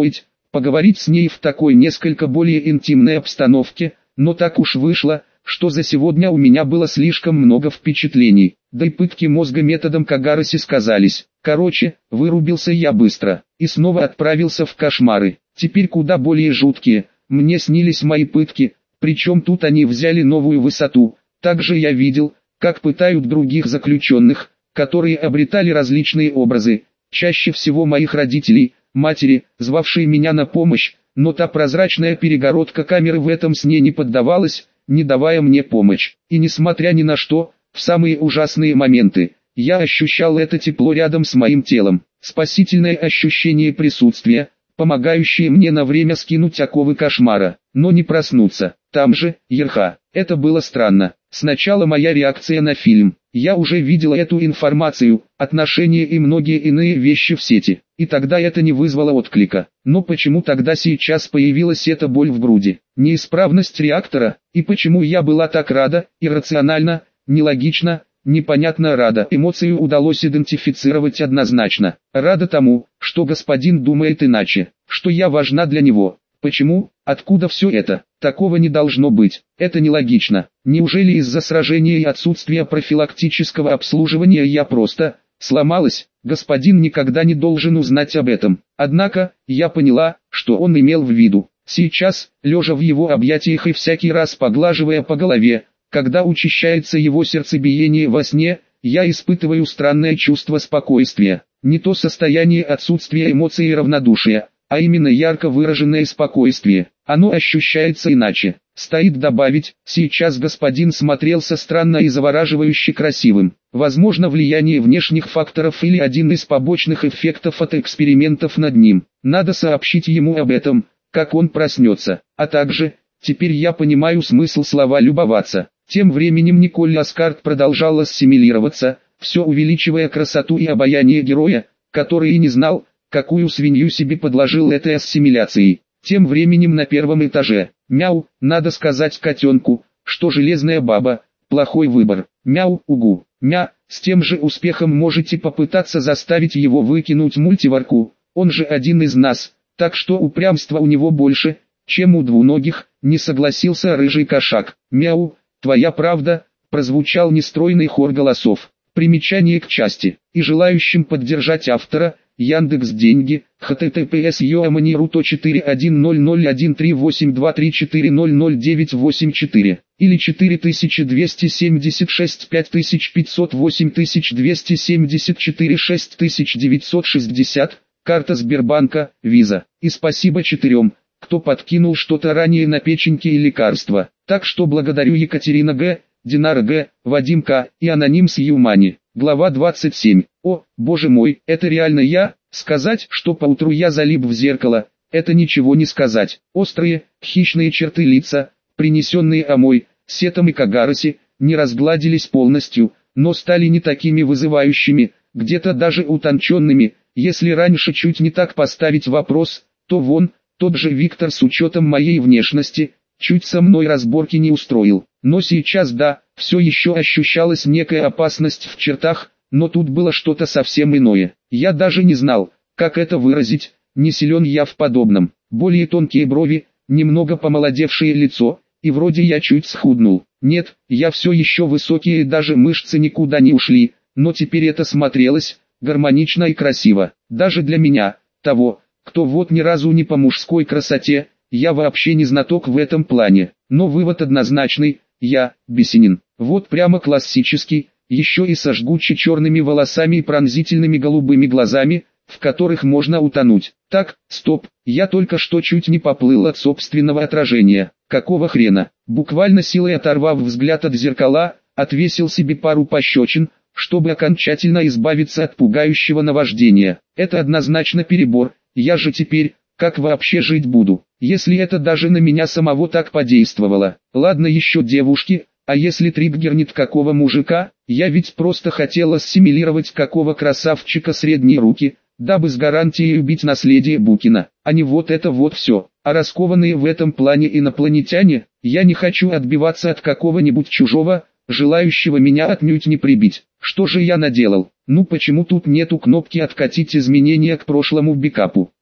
поговорить с ней в такой несколько более интимной обстановке, но так уж вышло, что за сегодня у меня было слишком много впечатлений, да и пытки мозга методом Кагароси сказались. Короче, вырубился я быстро, и снова отправился в кошмары, теперь куда более жуткие. Мне снились мои пытки, причем тут они взяли новую высоту. Также я видел, как пытают других заключенных, которые обретали различные образы, чаще всего моих родителей, матери, звавшей меня на помощь, но та прозрачная перегородка камеры в этом сне не поддавалась, не давая мне помощь. И несмотря ни на что, в самые ужасные моменты, я ощущал это тепло рядом с моим телом, спасительное ощущение присутствия, помогающее мне на время скинуть оковы кошмара, но не проснуться. Там же, Ерха, это было странно. Сначала моя реакция на фильм. Я уже видела эту информацию, отношения и многие иные вещи в сети, и тогда это не вызвало отклика. Но почему тогда сейчас появилась эта боль в груди? Неисправность реактора, и почему я была так рада, иррационально, нелогично, непонятно рада. Эмоцию удалось идентифицировать однозначно. Рада тому, что господин думает иначе, что я важна для него. Почему? Откуда все это? Такого не должно быть. Это нелогично. Неужели из-за сражения и отсутствия профилактического обслуживания я просто сломалась? Господин никогда не должен узнать об этом. Однако, я поняла, что он имел в виду. Сейчас, лежа в его объятиях и всякий раз поглаживая по голове, когда учащается его сердцебиение во сне, я испытываю странное чувство спокойствия. Не то состояние отсутствия эмоций и равнодушия, а именно ярко выраженное спокойствие. Оно ощущается иначе. Стоит добавить, сейчас господин смотрелся странно и завораживающе красивым. Возможно, влияние внешних факторов или один из побочных эффектов от экспериментов над ним. Надо сообщить ему об этом, как он проснется. А также, теперь я понимаю смысл слова «любоваться». Тем временем Николь Аскарт продолжала ассимилироваться, все увеличивая красоту и обаяние героя, который и не знал, какую свинью себе подложил этой ассимиляцией. Тем временем на первом этаже, мяу, надо сказать котенку, что железная баба, плохой выбор, мяу, угу, мя, с тем же успехом можете попытаться заставить его выкинуть мультиварку, он же один из нас, так что упрямства у него больше, чем у двуногих, не согласился рыжий кошак. Мяу, твоя правда, прозвучал нестройный хор голосов. Примечание к части, и желающим поддержать автора, Яндекс.Деньги, https yoamani.ru четыре один ноль ноль один три восемь два три четыре ноль ноль девять восемь четыре, или четыре тысячи двести семьдесят шесть пять тысяч пятьсот восемь тысяч двести семьдесят четыре шесть тысяч девятьсот шестьдесят, карта Сбербанка, Виза. И спасибо четырем, кто подкинул что-то ранее на печеньки и лекарства. Так что благодарю Екатерина Г., Динара Г., Вадим К. и Аноним с Юмани. Глава двадцать семь. О, боже мой, это реально я? Сказать, что поутру я залип в зеркало, это ничего не сказать. Острые, хищные черты лица, принесенные Омой, Сетом и Кагароси, не разгладились полностью, но стали не такими вызывающими, где-то даже утонченными. Если раньше чуть не так поставить вопрос, то вон, тот же Виктор с учетом моей внешности, чуть со мной разборки не устроил. Но сейчас да, все еще ощущалась некая опасность в чертах, но тут было что-то совсем иное. Я даже не знал, как это выразить, не силен я в подобном. Более тонкие брови, немного помолодевшее лицо, и вроде я чуть схуднул. Нет, я все еще высокий и даже мышцы никуда не ушли, но теперь это смотрелось гармонично и красиво. Даже для меня, того, кто вот ни разу не по мужской красоте, я вообще не знаток в этом плане. Но вывод однозначный. Я, Бесенин, вот прямо классический, еще и со жгуче черными волосами и пронзительными голубыми глазами, в которых можно утонуть. Так, стоп, я только что чуть не поплыл от собственного отражения. Какого хрена? Буквально силой оторвав взгляд от зеркала, отвесил себе пару пощечин, чтобы окончательно избавиться от пугающего наваждения. Это однозначно перебор, я же теперь, как вообще жить буду, если это даже на меня самого так подействовало? Ладно еще девушки, а если триггернет какого мужика, я ведь просто хотел ассимилировать какого красавчика средней руки, дабы с гарантией убить наследие Букина, а не вот это вот все. А раскованные в этом плане инопланетяне, я не хочу отбиваться от какого-нибудь чужого, желающего меня отнюдь не прибить. Что же я наделал? Ну почему тут нету кнопки «Откатить изменения к прошлому бэкапу»?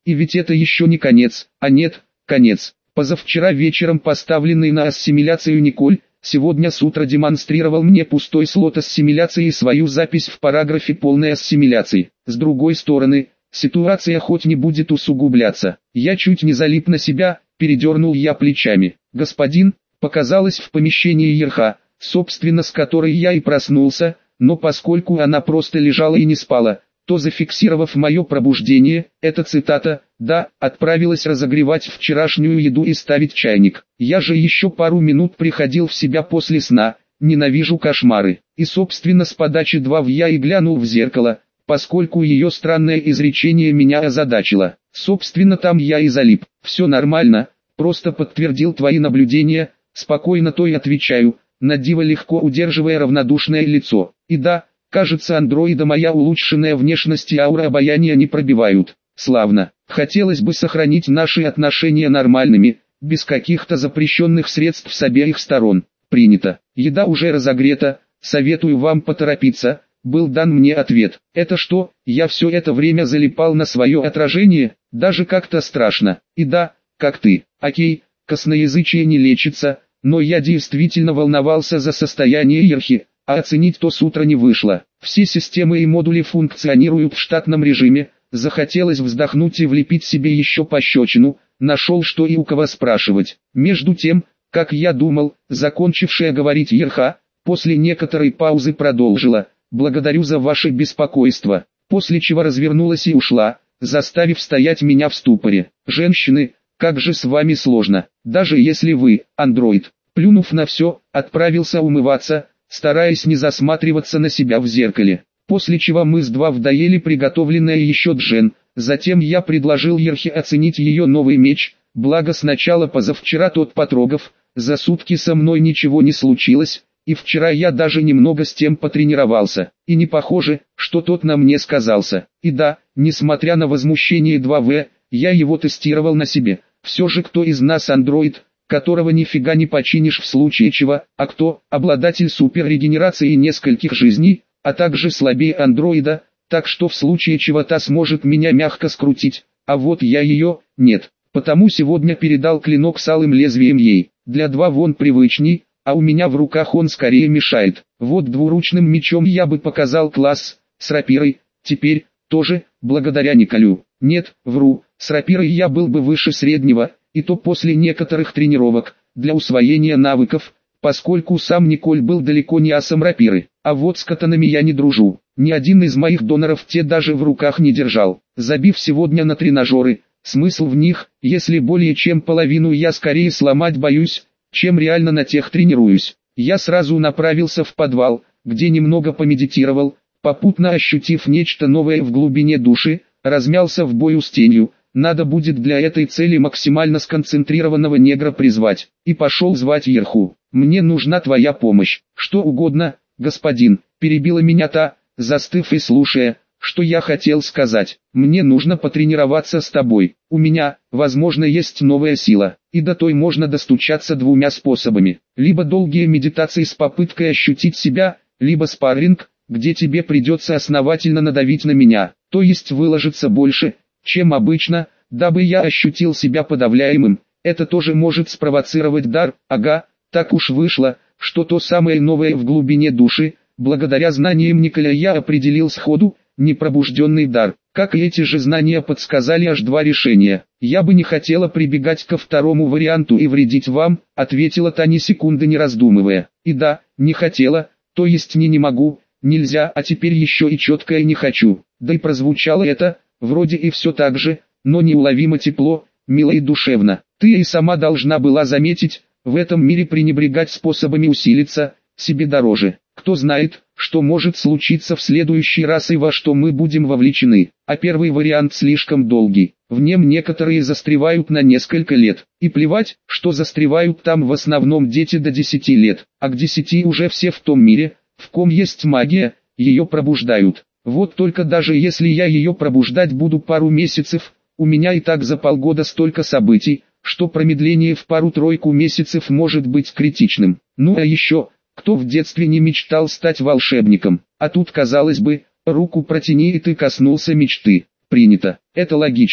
И ведь это еще не конец, а нет, конец. Позавчера вечером поставленный на ассимиляцию Николь, сегодня с утра демонстрировал мне пустой слот ассимиляции и свою запись в параграфе полной ассимиляции. С другой стороны, ситуация хоть не будет усугубляться. Я чуть не залип на себя, передернул я плечами. Господин, показалось в помещении Ерха, собственно с которой я и проснулся, но поскольку она просто лежала и не спала, то зафиксировав мое пробуждение, эта цитата, да, отправилась разогревать вчерашнюю еду и ставить чайник. Я же еще пару минут приходил в себя после сна, ненавижу кошмары. И собственно с подачи два в я и глянул в зеркало, поскольку ее странное изречение меня озадачило. Собственно там я и залип. Все нормально, просто подтвердил твои наблюдения, спокойно то и отвечаю, на диво легко удерживая равнодушное лицо. И да, кажется, андроида моя улучшенная внешность и аура обаяния не пробивают. Славно. Хотелось бы сохранить наши отношения нормальными, без каких-то запрещенных средств с обеих сторон. Принято. Еда уже разогрета, советую вам поторопиться, был дан мне ответ. Это что, я все это время залипал на свое отражение, даже как-то страшно. И да, как ты. Окей, косноязычие не лечится, но я действительно волновался за состояние Ерхи, а оценить то с утра не вышло. Все системы и модули функционируют в штатном режиме, захотелось вздохнуть и влепить себе еще пощечину, нашел что и у кого спрашивать. Между тем, как я думал, закончившая говорить Ерха, после некоторой паузы продолжила: «Благодарю за ваше беспокойство», после чего развернулась и ушла, заставив стоять меня в ступоре. «Женщины, как же с вами сложно, даже если вы, андроид». Плюнув на все, отправился умываться, стараясь не засматриваться на себя в зеркале. После чего мы с два доели приготовленное еще джен, затем я предложил Ерхе оценить ее новый меч, благо сначала позавчера тот потрогав, за сутки со мной ничего не случилось, и вчера я даже немного с тем потренировался, и не похоже, что тот на мне сказался. И да, несмотря на возмущение два вэ, я его тестировал на себе. Все же кто из нас андроид, которого нифига не починишь в случае чего, а кто, обладатель суперрегенерации нескольких жизней, а также слабее андроида, так что в случае чего та сможет меня мягко скрутить, а вот я ее, нет. Потому сегодня передал клинок с алым лезвием ей. Для два вон привычней, а у меня в руках он скорее мешает. Вот двуручным мечом я бы показал класс, с рапирой, теперь, тоже, благодаря Николю. Нет, вру, с рапирой я был бы выше среднего, и то после некоторых тренировок, для усвоения навыков, поскольку сам Николь был далеко не асом рапиры. А вот с катанами я не дружу, ни один из моих доноров те даже в руках не держал. Забив сегодня на тренажеры, смысл в них, если более чем половину я скорее сломать боюсь, чем реально на тех тренируюсь. Я сразу направился в подвал, где немного помедитировал, попутно ощутив нечто новое в глубине души, размялся в бою с тенью. Надо будет для этой цели максимально сконцентрированного негра призвать, и пошел звать Ерху. «Мне нужна твоя помощь». «Что угодно, господин», перебила меня та, застыв и слушая, что я хотел сказать. «Мне нужно потренироваться с тобой. У меня, возможно, есть новая сила, и до той можно достучаться двумя способами. Либо долгие медитации с попыткой ощутить себя, либо спарринг, где тебе придется основательно надавить на меня, то есть выложиться больше, чем обычно, дабы я ощутил себя подавляемым. Это тоже может спровоцировать дар, ага, так уж вышло, что то самое новое в глубине души, благодаря знаниям Николя я определил сходу, непробужденный дар. Как и эти же знания подсказали аж два решения. «Я бы не хотела прибегать ко второму варианту и вредить вам», ответила та ни секунды не раздумывая. «И да, не хотела, то есть не не могу, нельзя, а теперь еще и четкое не хочу». Да и прозвучало это, вроде и все так же, но неуловимо тепло, мило и душевно. Ты и сама должна была заметить, в этом мире пренебрегать способами усилиться, себе дороже. Кто знает, что может случиться в следующий раз и во что мы будем вовлечены. А первый вариант слишком долгий. В нем некоторые застревают на несколько лет. И плевать, что застревают там в основном дети до десяти лет. А к десяти уже все в том мире, в ком есть магия, ее пробуждают. Вот только даже если я ее пробуждать буду пару месяцев, у меня и так за полгода столько событий, что промедление в пару-тройку месяцев может быть критичным. Ну а еще, кто в детстве не мечтал стать волшебником? А тут, казалось бы, руку протяни и ты коснулся мечты. Принято. Это логично.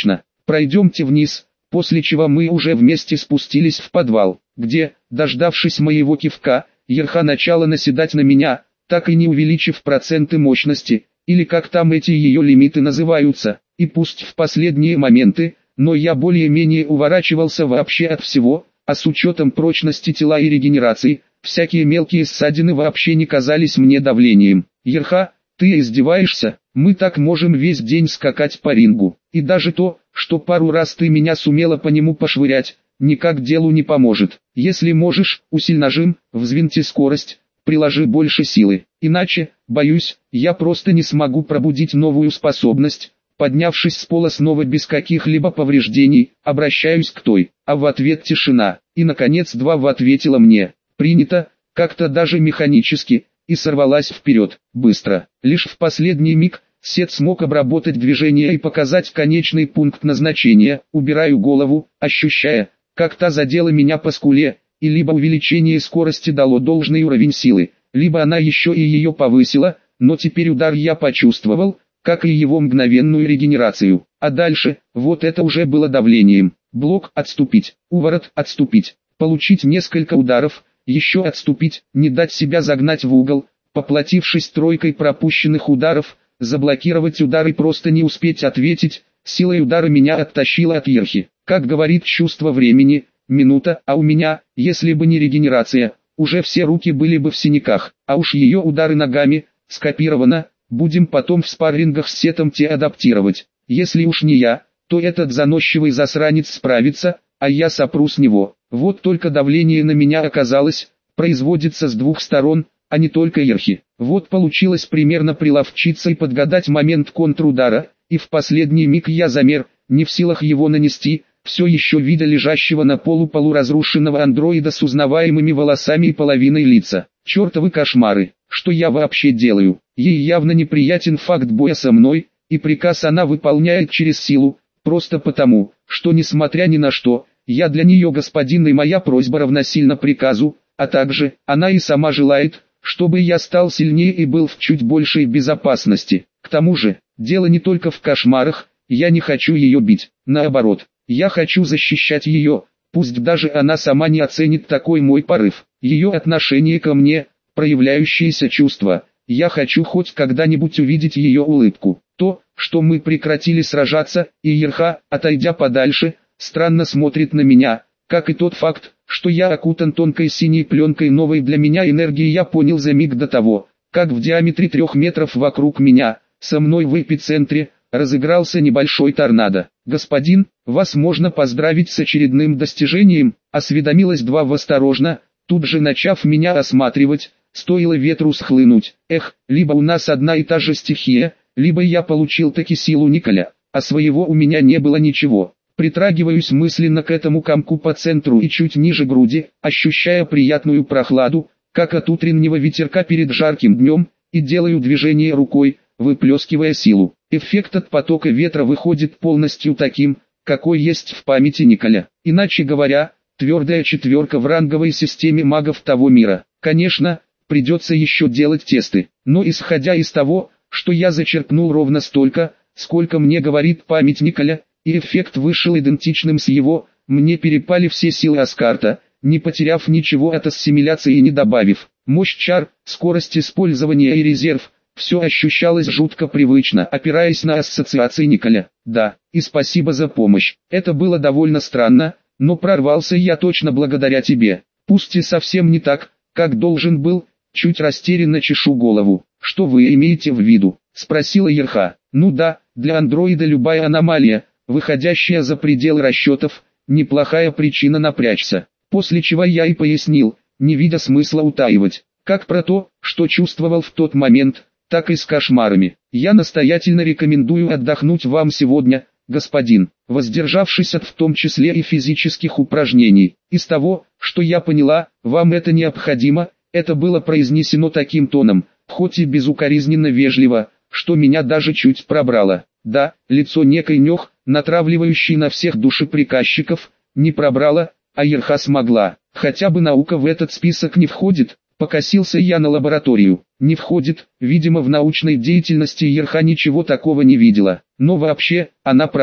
пройдемте вниз, после чего мы уже вместе спустились в подвал, где, дождавшись моего кивка, Ерха начала наседать на меня, так и не увеличив проценты мощности, или как там эти ее лимиты называются, и пусть в последние моменты, но я более-менее уворачивался вообще от всего, а с учетом прочности тела и регенерации, всякие мелкие ссадины вообще не казались мне давлением. Ерха, ты издеваешься? Мы так можем весь день скакать по рингу, и даже то, что пару раз ты меня сумела по нему пошвырять, никак делу не поможет. Если можешь, усиль нажим, взвинти скорость, приложи больше силы, иначе, боюсь, я просто не смогу пробудить новую способность. Поднявшись с пола снова без каких-либо повреждений, обращаюсь к той, а в ответ тишина, и наконец два в ответила мне, принято, как-то даже механически, и сорвалась вперед, быстро. Лишь в последний миг, Сет смог обработать движение и показать конечный пункт назначения, убираю голову, ощущая, как та задела меня по скуле, и либо увеличение скорости дало должный уровень силы, либо она еще и ее повысила, но теперь удар я почувствовал, как и его мгновенную регенерацию, а дальше, вот это уже было давлением. Блок отступить, уворот отступить, получить несколько ударов, еще отступить, не дать себя загнать в угол, поплатившись тройкой пропущенных ударов, заблокировать удар и просто не успеть ответить, силой удара меня оттащило от Ерхи. Как говорит чувство времени, минута, а у меня, если бы не регенерация, уже все руки были бы в синяках, а уж ее удары ногами, скопировано, будем потом в спаррингах с Сетом те адаптировать. Если уж не я, то этот заносчивый засранец справится, а я сопру с него. Вот только давление на меня оказалось, производится с двух сторон, а не только Ерхи. Вот получилось примерно приловчиться и подгадать момент контрудара, и в последний миг я замер, не в силах его нанести, все еще видя лежащего на полу полуразрушенного андроида с узнаваемыми волосами и половиной лица. Чертовы кошмары, что я вообще делаю? Ей явно неприятен факт боя со мной, и приказ она выполняет через силу, просто потому, что несмотря ни на что, я для нее господин и моя просьба равносильна приказу, а также, она и сама желает, чтобы я стал сильнее и был в чуть большей безопасности. К тому же, дело не только в кошмарах, я не хочу ее бить, наоборот, я хочу защищать ее, пусть даже она сама не оценит такой мой порыв, ее отношение ко мне, проявляющиеся чувства. Я хочу хоть когда-нибудь увидеть ее улыбку. То, что мы прекратили сражаться, и Ерха, отойдя подальше, странно смотрит на меня, как и тот факт, что я окутан тонкой синей пленкой новой для меня энергии, я понял за миг до того, как в диаметре трех метров вокруг меня, со мной в эпицентре, разыгрался небольшой торнадо. «Господин, вас можно поздравить с очередным достижением», осведомилась два осторожно, тут же начав меня осматривать. Стоило ветру схлынуть. Эх, либо у нас одна и та же стихия, либо я получил таки силу Николя, а своего у меня не было ничего. Притрагиваюсь мысленно к этому комку по центру и чуть ниже груди, ощущая приятную прохладу, как от утреннего ветерка перед жарким днем, и делаю движение рукой, выплескивая силу. Эффект от потока ветра выходит полностью таким, какой есть в памяти Николя. Иначе говоря, твердая четверка в ранговой системе магов того мира. Конечно, придется еще делать тесты, но исходя из того, что я зачерпнул ровно столько, сколько мне говорит память Николя, и эффект вышел идентичным с его, мне перепали все силы Аскарта, не потеряв ничего от ассимиляции и не добавив. Мощь чар, скорость использования и резерв, все ощущалось жутко привычно, опираясь на ассоциации Николя. Да, и спасибо за помощь. Это было довольно странно, но прорвался я точно благодаря тебе. Пусть и совсем не так, как должен был, чуть растерянно чешу голову. Что вы имеете в виду? Спросила Ерха. Ну да, для андроида любая аномалия, выходящая за пределы расчетов, неплохая причина напрячься. После чего я и пояснил, не видя смысла утаивать, как про то, что чувствовал в тот момент, так и с кошмарами. Я настоятельно рекомендую отдохнуть вам сегодня, господин, воздержавшись от в том числе и физических упражнений. Из того, что я поняла, вам это необходимо, это было произнесено таким тоном, хоть и безукоризненно вежливо, что меня даже чуть пробрало. Да, лицо некой Нех, натравливающей на всех душеприказчиков, не пробрало, а Ерха смогла. Хотя бы наука в этот список не входит, покосился я на лабораторию. Не входит, видимо в научной деятельности Ерха ничего такого не видела. Но вообще, она права.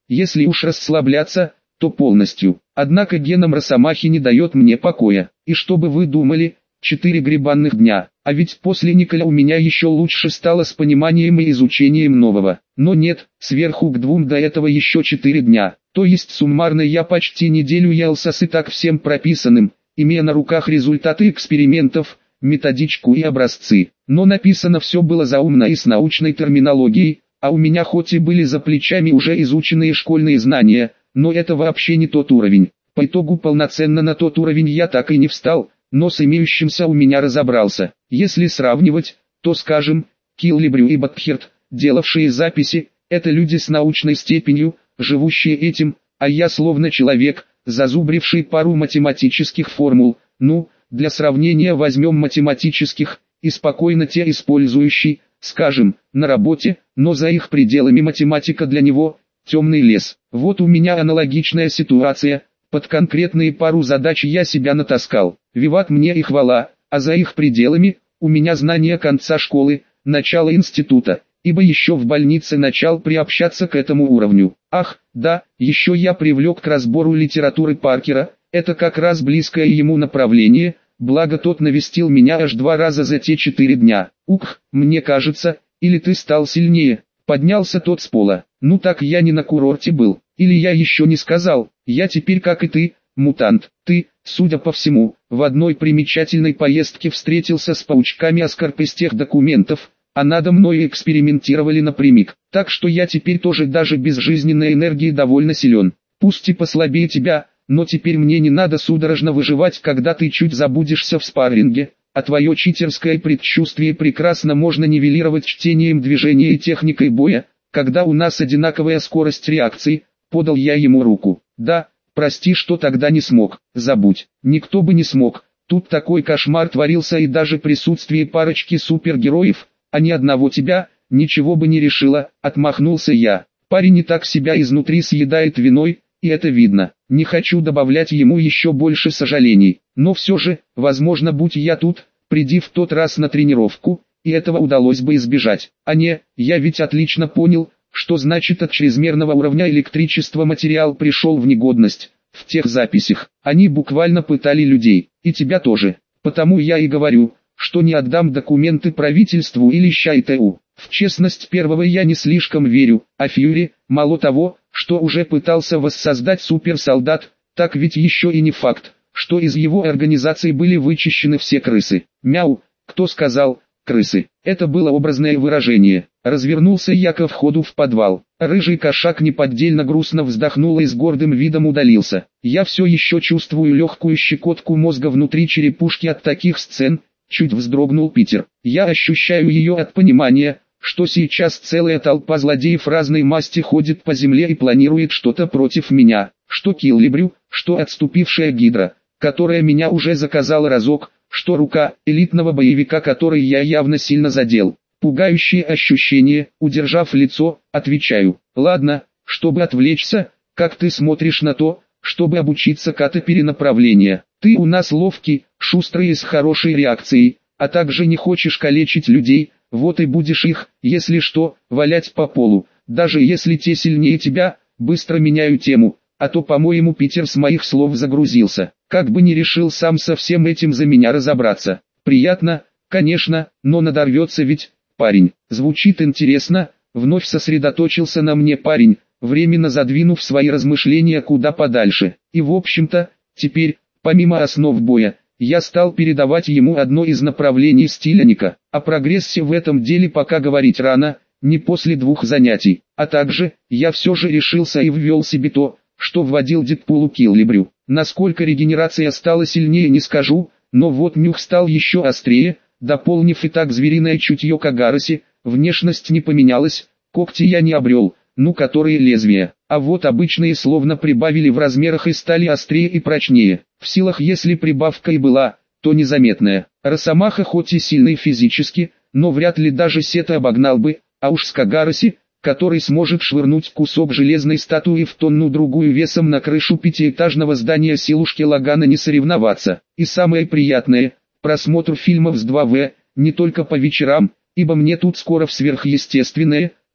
если уж расслабляться, то полностью. Однако геном Росомахи не дает мне покоя. И что бы вы думали, четыре гребанных дня, а ведь после Николя у меня еще лучше стало с пониманием и изучением нового. Но нет, сверху к двум до этого еще четыре дня. То есть суммарно я почти неделю ялся с и так всем прописанным, имея на руках результаты экспериментов, методичку и образцы. Но написано все было заумно и с научной терминологией, а у меня хоть и были за плечами уже изученные школьные знания, но это вообще не тот уровень. По итогу полноценно на тот уровень я так и не встал, но с имеющимся у меня разобрался. Если сравнивать, то скажем, Киллибрю и Батхерт, делавшие записи, это люди с научной степенью, живущие этим, а я словно человек, зазубривший пару математических формул, ну, для сравнения возьмем математических, и спокойно те использующий, скажем, на работе, но за их пределами математика для него – темный лес. Вот у меня аналогичная ситуация, под конкретные пару задач я себя натаскал, виват мне и хвала, а за их пределами – у меня знания конца школы, начала института, ибо еще в больнице начал приобщаться к этому уровню. Ах, да, еще я привлек к разбору литературы Паркера, это как раз близкое ему направление, благо тот навестил меня аж два раза за те четыре дня. Ух, мне кажется, или ты стал сильнее, поднялся тот с пола. Ну так я не на курорте был, или я еще не сказал, я теперь как и ты, мутант. Ты, судя по всему, в одной примечательной поездке встретился с паучками Аскарп из тех документов, а надо мной экспериментировали напрямик, так что я теперь тоже даже без жизненной энергии довольно силен. Пусть и послабее тебя, но теперь мне не надо судорожно выживать, когда ты чуть забудешься в спарринге, а твое читерское предчувствие прекрасно можно нивелировать чтением движения и техникой боя, когда у нас одинаковая скорость реакции. Подал я ему руку. Да, прости, что тогда не смог, забудь, никто бы не смог, тут такой кошмар творился, и даже присутствие парочки супергероев, а ни одного тебя, ничего бы не решило, отмахнулся я. Парень и так себя изнутри съедает виной, и это видно. Не хочу добавлять ему еще больше сожалений, но все же, возможно, будь я тут, приди в тот раз на тренировку, и этого удалось бы избежать. А не, я ведь отлично понял, что значит от чрезмерного уровня электричества материал пришел в негодность. В тех записях они буквально пытали людей, и тебя тоже. Потому я и говорю, что не отдам документы правительству или Щайтеу. В честность первого я не слишком верю, а Фьюри, мало того, что уже пытался воссоздать суперсолдат, так ведь еще и не факт, что из его организации были вычищены все крысы. Мяу, кто сказал, крысы? Это было образное выражение. Развернулся я ко входу в подвал. Рыжий кошак неподдельно грустно вздохнул и с гордым видом удалился. Я все еще чувствую легкую щекотку мозга внутри черепушки от таких сцен. Чуть вздрогнул Питер. Я ощущаю ее от понимания, что сейчас целая толпа злодеев разной масти ходит по земле и планирует что-то против меня. Что Киллибрю, что отступившая Гидра, которая меня уже заказала разок, что рука элитного боевика, который я явно сильно задел. Пугающие ощущения, удержав лицо, отвечаю. Ладно, чтобы отвлечься, как ты смотришь на то, чтобы обучиться ката перенаправления? Ты у нас ловкий, шустрый и с хорошей реакцией, а также не хочешь калечить людей, вот и будешь их, если что, валять по полу, даже если те сильнее тебя. Быстро меняю тему, а то, по-моему, Питер с моих слов загрузился, как бы не решил сам со всем этим за меня разобраться. Приятно, конечно, но надорвется ведь, парень. Звучит интересно, вновь сосредоточился на мне парень, временно задвинув свои размышления куда подальше. И в общем-то, теперь, помимо основ боя, я стал передавать ему одно из направлений стиляника. О прогрессе в этом деле пока говорить рано, не после двух занятий. А также, я все же решился и ввел себе то, что вводил Дэдпулу Киллибрю. Насколько регенерация стала сильнее, не скажу, но вот нюх стал еще острее, дополнив и так звериное чутье к Агаросе. Внешность не поменялась, когти я не обрел, ну которые лезвия, а вот обычные словно прибавили в размерах и стали острее и прочнее. В силах, если прибавка и была, то незаметная. Росомаха хоть и сильный физически, но вряд ли даже Сета обогнал бы, а уж с Агароси, который сможет швырнуть кусок железной статуи в тонну-другую весом на крышу пятиэтажного здания, силушки Лагана не соревноваться. И самое приятное, просмотр фильмов с два вэ, не только по вечерам, ибо мне тут скоро в сверхъестественное,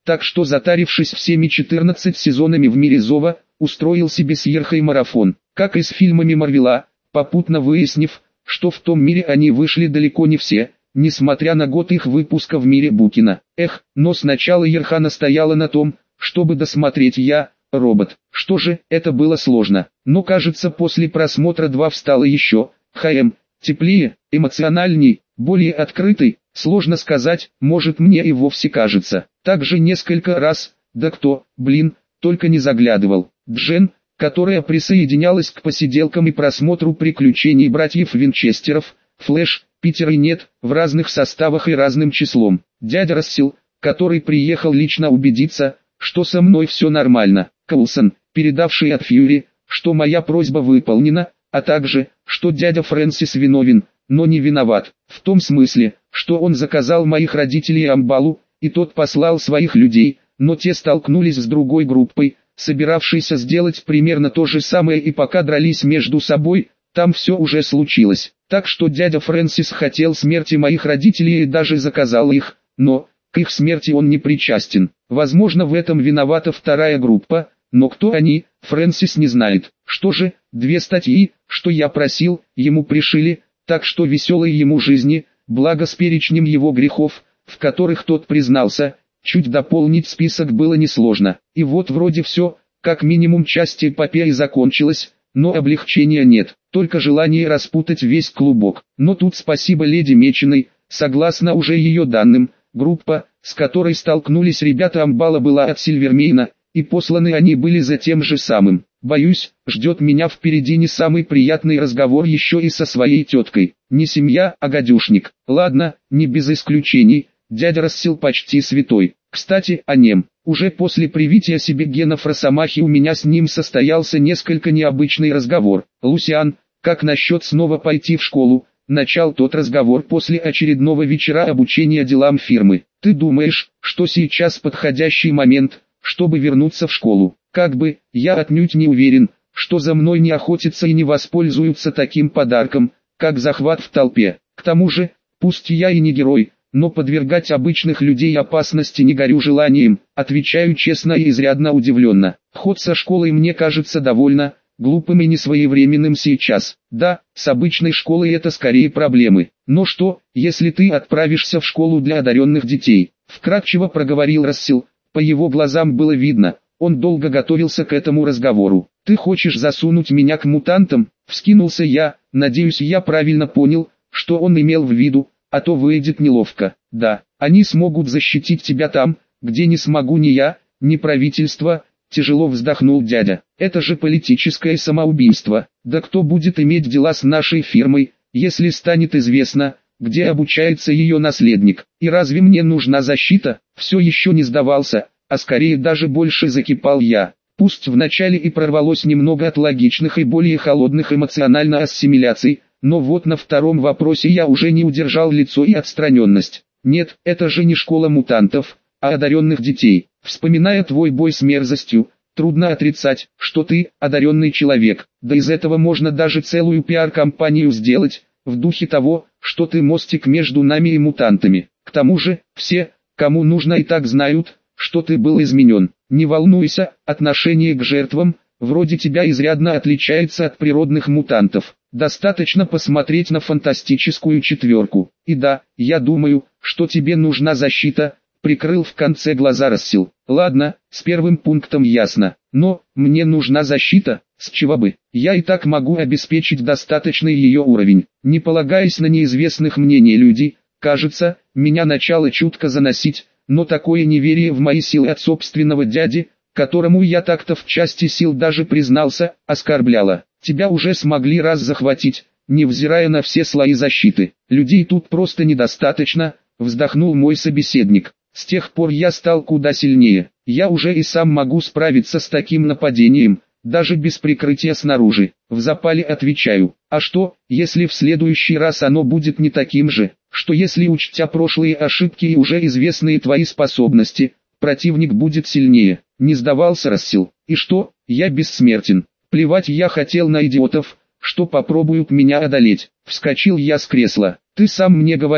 так что затарившись всеми четырнадцатью сезонами в мире Зова, устроил себе с Ерхой марафон, как и с фильмами Марвела, попутно выяснив, что в том мире они вышли далеко не все, несмотря на год их выпуска в мире Букина. Эх, но сначала Ерха настояла на том, чтобы досмотреть я, робот. Что же, это было сложно, но кажется после просмотра два встало еще, хм, теплее, эмоциональней, более открытый, сложно сказать, может мне и вовсе кажется. Также несколько раз, да кто, блин, только не заглядывал. Джен, которая присоединялась к посиделкам и просмотру приключений братьев Винчестеров, Флэш, Питер и Нет, в разных составах и разным числом. Дядя Рассел, который приехал лично убедиться, что со мной все нормально. Коулсон, передавший от Фьюри, что моя просьба выполнена, а также, что дядя Фрэнсис виновен, но не виноват. В том смысле, что он заказал моих родителей Амбалу, и тот послал своих людей, но те столкнулись с другой группой, собиравшейся сделать примерно то же самое, и пока дрались между собой, там все уже случилось. Так что дядя Фрэнсис хотел смерти моих родителей и даже заказал их, но к их смерти он не причастен. Возможно, в этом виновата вторая группа, но кто они, Фрэнсис не знает. Что же, две статьи, что я просил, ему пришили, так что веселой ему жизни, благо с перечнем его грехов, в которых тот признался, чуть дополнить список было несложно. И вот вроде все, как минимум часть эпопеи закончилась, но облегчения нет, только желание распутать весь клубок. Но тут спасибо леди Меченой, согласно уже ее данным, группа, с которой столкнулись ребята Амбала, была от Сильвермейна, и посланы они были за тем же самым. Боюсь, ждет меня впереди не самый приятный разговор еще и со своей теткой. Не семья, а гадюшник. Ладно, не без исключений, дядя Рассел почти святой. Кстати, о нем. Уже после привития себе генов Росомахи у меня с ним состоялся несколько необычный разговор. «Лусиан, как насчет снова пойти в школу?» Начал тот разговор после очередного вечера обучения делам фирмы. «Ты думаешь, что сейчас подходящий момент, чтобы вернуться в школу?» Как бы, я отнюдь не уверен, что за мной не охотятся и не воспользуются таким подарком, как захват в толпе. К тому же, пусть я и не герой, но подвергать обычных людей опасности не горю желанием, отвечаю честно и изрядно удивленно. Ход со школой мне кажется довольно глупым и несвоевременным сейчас. Да, с обычной школой это скорее проблемы. Но что, если ты отправишься в школу для одаренных детей? Вкратчиво проговорил Рассел, по его глазам было видно, он долго готовился к этому разговору. Ты хочешь засунуть меня к мутантам? Вскинулся я, надеюсь я правильно понял, что он имел в виду, а то выйдет неловко. Да, они смогут защитить тебя там, где не смогу ни я, ни правительство, тяжело вздохнул дядя. Это же политическое самоубийство. Да кто будет иметь дела с нашей фирмой, если станет известно, где обучается ее наследник? И разве мне нужна защита? Все еще не сдавался, а скорее даже больше закипал я. Пусть вначале и прорвалось немного от логичных и более холодных эмоционально ассимиляций, но вот на втором вопросе я уже не удержал лицо и отстраненность. Нет, это же не школа мутантов, а одаренных детей. Вспоминая твой бой с мерзостью, трудно отрицать, что ты одаренный человек. Да из этого можно даже целую пиар-компанию сделать, в духе того, что ты мостик между нами и мутантами. К тому же, все, кому нужно, и так знают, что ты был изменен. Не волнуйся, отношение к жертвам, вроде тебя, изрядно отличается от природных мутантов. Достаточно посмотреть на фантастическую четверку. И да, я думаю, что тебе нужна защита, прикрыл в конце глаза Рассел. Ладно, с первым пунктом ясно, но мне нужна защита, с чего бы? Я и так могу обеспечить достаточный ее уровень. Не полагаясь на неизвестных мнений людей, кажется, меня начало чутко заносить, но такое неверие в мои силы от собственного дяди, которому я так-то в части сил даже признался, оскорбляло. Тебя уже смогли раз захватить, невзирая на все слои защиты. Людей тут просто недостаточно, вздохнул мой собеседник. С тех пор я стал куда сильнее. Я уже и сам могу справиться с таким нападением, даже без прикрытия снаружи. В запале отвечаю. А что, если в следующий раз оно будет не таким же? Что если, учтя прошлые ошибки и уже известные твои способности, противник будет сильнее? Не сдавался Рассел. И что, я бессмертен? Плевать я хотел на идиотов, что попробуют меня одолеть. Вскочил я с кресла. Ты сам мне говорил,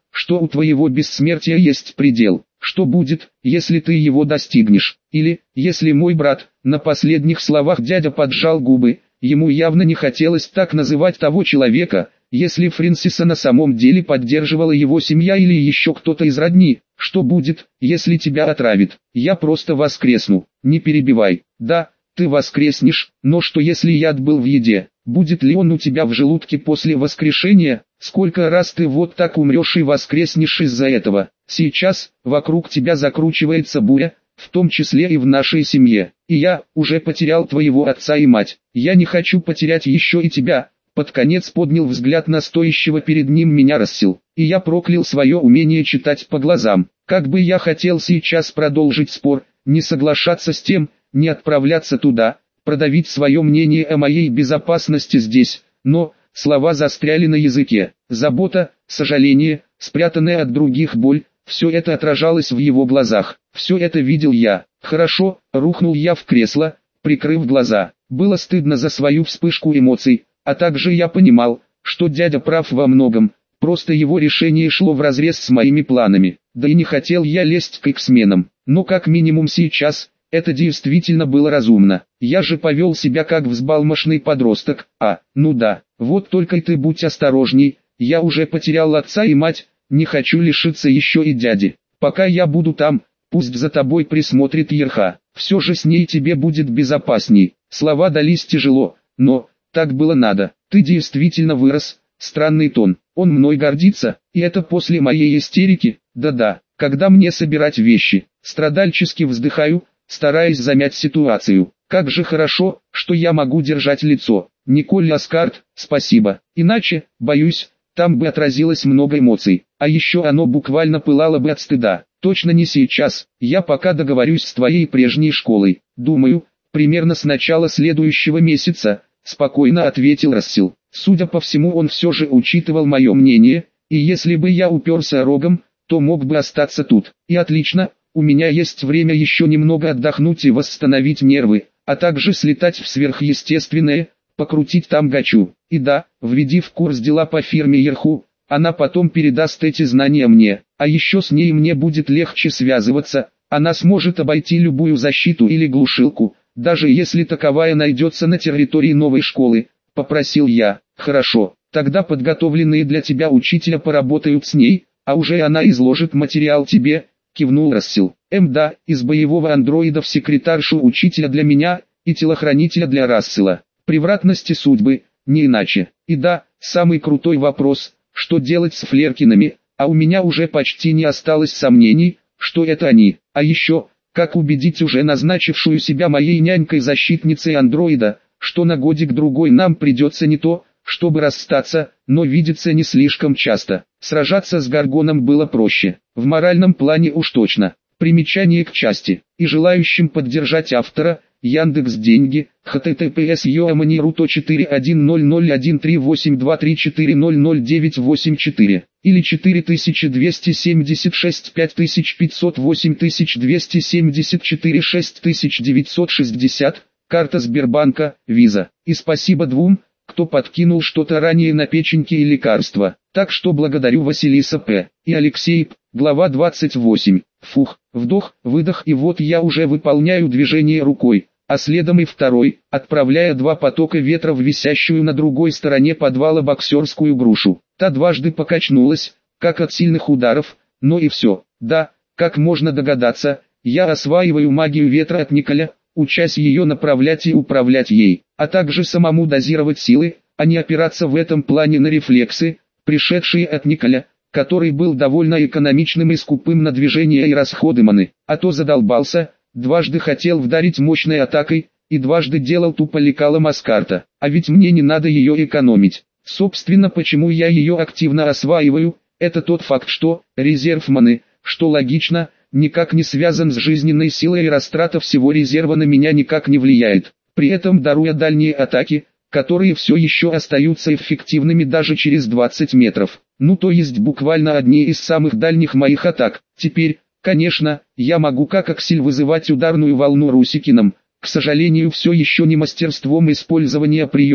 что у твоего бессмертия есть предел. Что будет, если ты его достигнешь? Или, если мой брат, на последних словах дядя поджал губы, ему явно не хотелось так называть того человека, если Фрэнсиса на самом деле поддерживала его семья или еще кто-то из родни. Что будет, если тебя отравит? Я просто воскресну, не перебивай. Да, ты воскреснешь, но что если яд был в еде? Будет ли он у тебя в желудке после воскрешения? Сколько раз ты вот так умрешь и воскреснешь из-за этого? Сейчас, вокруг тебя закручивается буря, в том числе и в нашей семье. И я уже потерял твоего отца и мать. Я не хочу потерять еще и тебя. Под конец поднял взгляд на стоящего перед ним меня Рассел. И я проклял свое умение читать по глазам. Как бы я хотел сейчас продолжить спор, не соглашаться с тем, не отправляться туда, продавить свое мнение о моей безопасности здесь, но слова застряли на языке. Забота, сожаление, спрятанная от других боль, все это отражалось в его глазах. Все это видел я. Хорошо, рухнул я в кресло, прикрыв глаза. Было стыдно за свою вспышку эмоций, а также я понимал, что дядя прав во многом, просто его решение шло вразрез с моими планами. Да и не хотел я лезть к X-менам, но как минимум сейчас, это действительно было разумно. Я же повел себя как взбалмошный подросток. А, ну да, вот только и ты будь осторожней, я уже потерял отца и мать, не хочу лишиться еще и дяди. Пока я буду там, пусть за тобой присмотрит Ерха, все же с ней тебе будет безопасней. Слова дались тяжело, но так было надо. Ты действительно вырос, странный тон. Он мной гордится, и это после моей истерики. Да-да, когда мне собирать вещи, страдальчески вздыхаю, стараясь замять ситуацию. Как же хорошо, что я могу держать лицо. Николь Аскарт, спасибо. Иначе, боюсь, там бы отразилось много эмоций. А еще оно буквально пылало бы от стыда. Точно не сейчас. Я пока договорюсь с твоей прежней школой. Думаю, примерно с начала следующего месяца, спокойно ответил Рассел. Судя по всему, он все же учитывал мое мнение, и если бы я уперся рогом, то мог бы остаться тут. И отлично. У меня есть время еще немного отдохнуть и восстановить нервы, а также слетать в сверхъестественное, покрутить там гачу. И да, введи в курс дела по фирме Ерху, она потом передаст эти знания мне, а еще с ней мне будет легче связываться, она сможет обойти любую защиту или глушилку, даже если таковая найдется на территории новой школы, попросил я. Хорошо, тогда подготовленные для тебя учителя поработают с ней, а уже она изложит материал тебе. Кивнул Рассел. Эм да, из боевого андроида в секретаршу учителя для меня, и телохранителя для Рассела. Превратности судьбы, не иначе. И да, самый крутой вопрос, что делать с Флеркинами, а у меня уже почти не осталось сомнений, что это они. А еще, как убедить уже назначившую себя моей нянькой-защитницей андроида, что на годик-другой нам придется не то, чтобы расстаться, но видеться не слишком часто. Сражаться с Гаргоном было проще, в моральном плане уж точно. Примечание к части, и желающим поддержать автора, Яндекс.Деньги, https yoamaniruto четыре один ноль ноль один три восемь два три четыре ноль ноль девять восемь четыре, или четыре тысячи двести семьдесят шесть пять тысяч пятьсот восемь тысяч двести семьдесят четыре шесть тысяч девятьсот шестьдесят, карта Сбербанка, Виза. И спасибо двум, кто подкинул что-то ранее на печеньки и лекарства. Так что благодарю Василиса П. и Алексей П. Глава двадцать восемь. Фух, вдох, выдох, и вот я уже выполняю движение рукой, а следом и второй, отправляя два потока ветра в висящую на другой стороне подвала боксерскую грушу. Та дважды покачнулась, как от сильных ударов, но и все. Да, как можно догадаться, я осваиваю магию ветра от Николя, учась ее направлять и управлять ей, а также самому дозировать силы, а не опираться в этом плане на рефлексы, пришедшие от Николя, который был довольно экономичным и скупым на движения и расходы маны, а то задолбался, дважды хотел вдарить мощной атакой, и дважды делал тупо лекалом Аскарта, а ведь мне не надо ее экономить. Собственно, почему я ее активно осваиваю, это тот факт, что резерв маны, что логично, никак не связан с жизненной силой, и растрата всего резерва на меня никак не влияет, при этом даруя дальние атаки, которые все еще остаются эффективными даже через двадцать метров. Ну то есть буквально одни из самых дальних моих атак. Теперь, конечно, я могу как Аксель вызывать ударную волну Русикиным, к сожалению все еще не мастерством использования приема,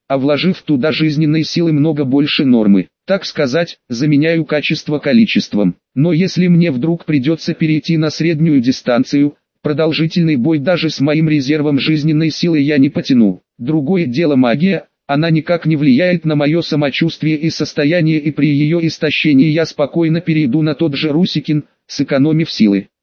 а вложив туда жизненной силы много больше нормы. Так сказать, заменяю качество количеством. Но если мне вдруг придется перейти на среднюю дистанцию, продолжительный бой даже с моим резервом жизненной силы я не потяну. Другое дело магия, она никак не влияет на мое самочувствие и состояние, и при ее истощении я спокойно перейду на тот же Русикин, сэкономив силы.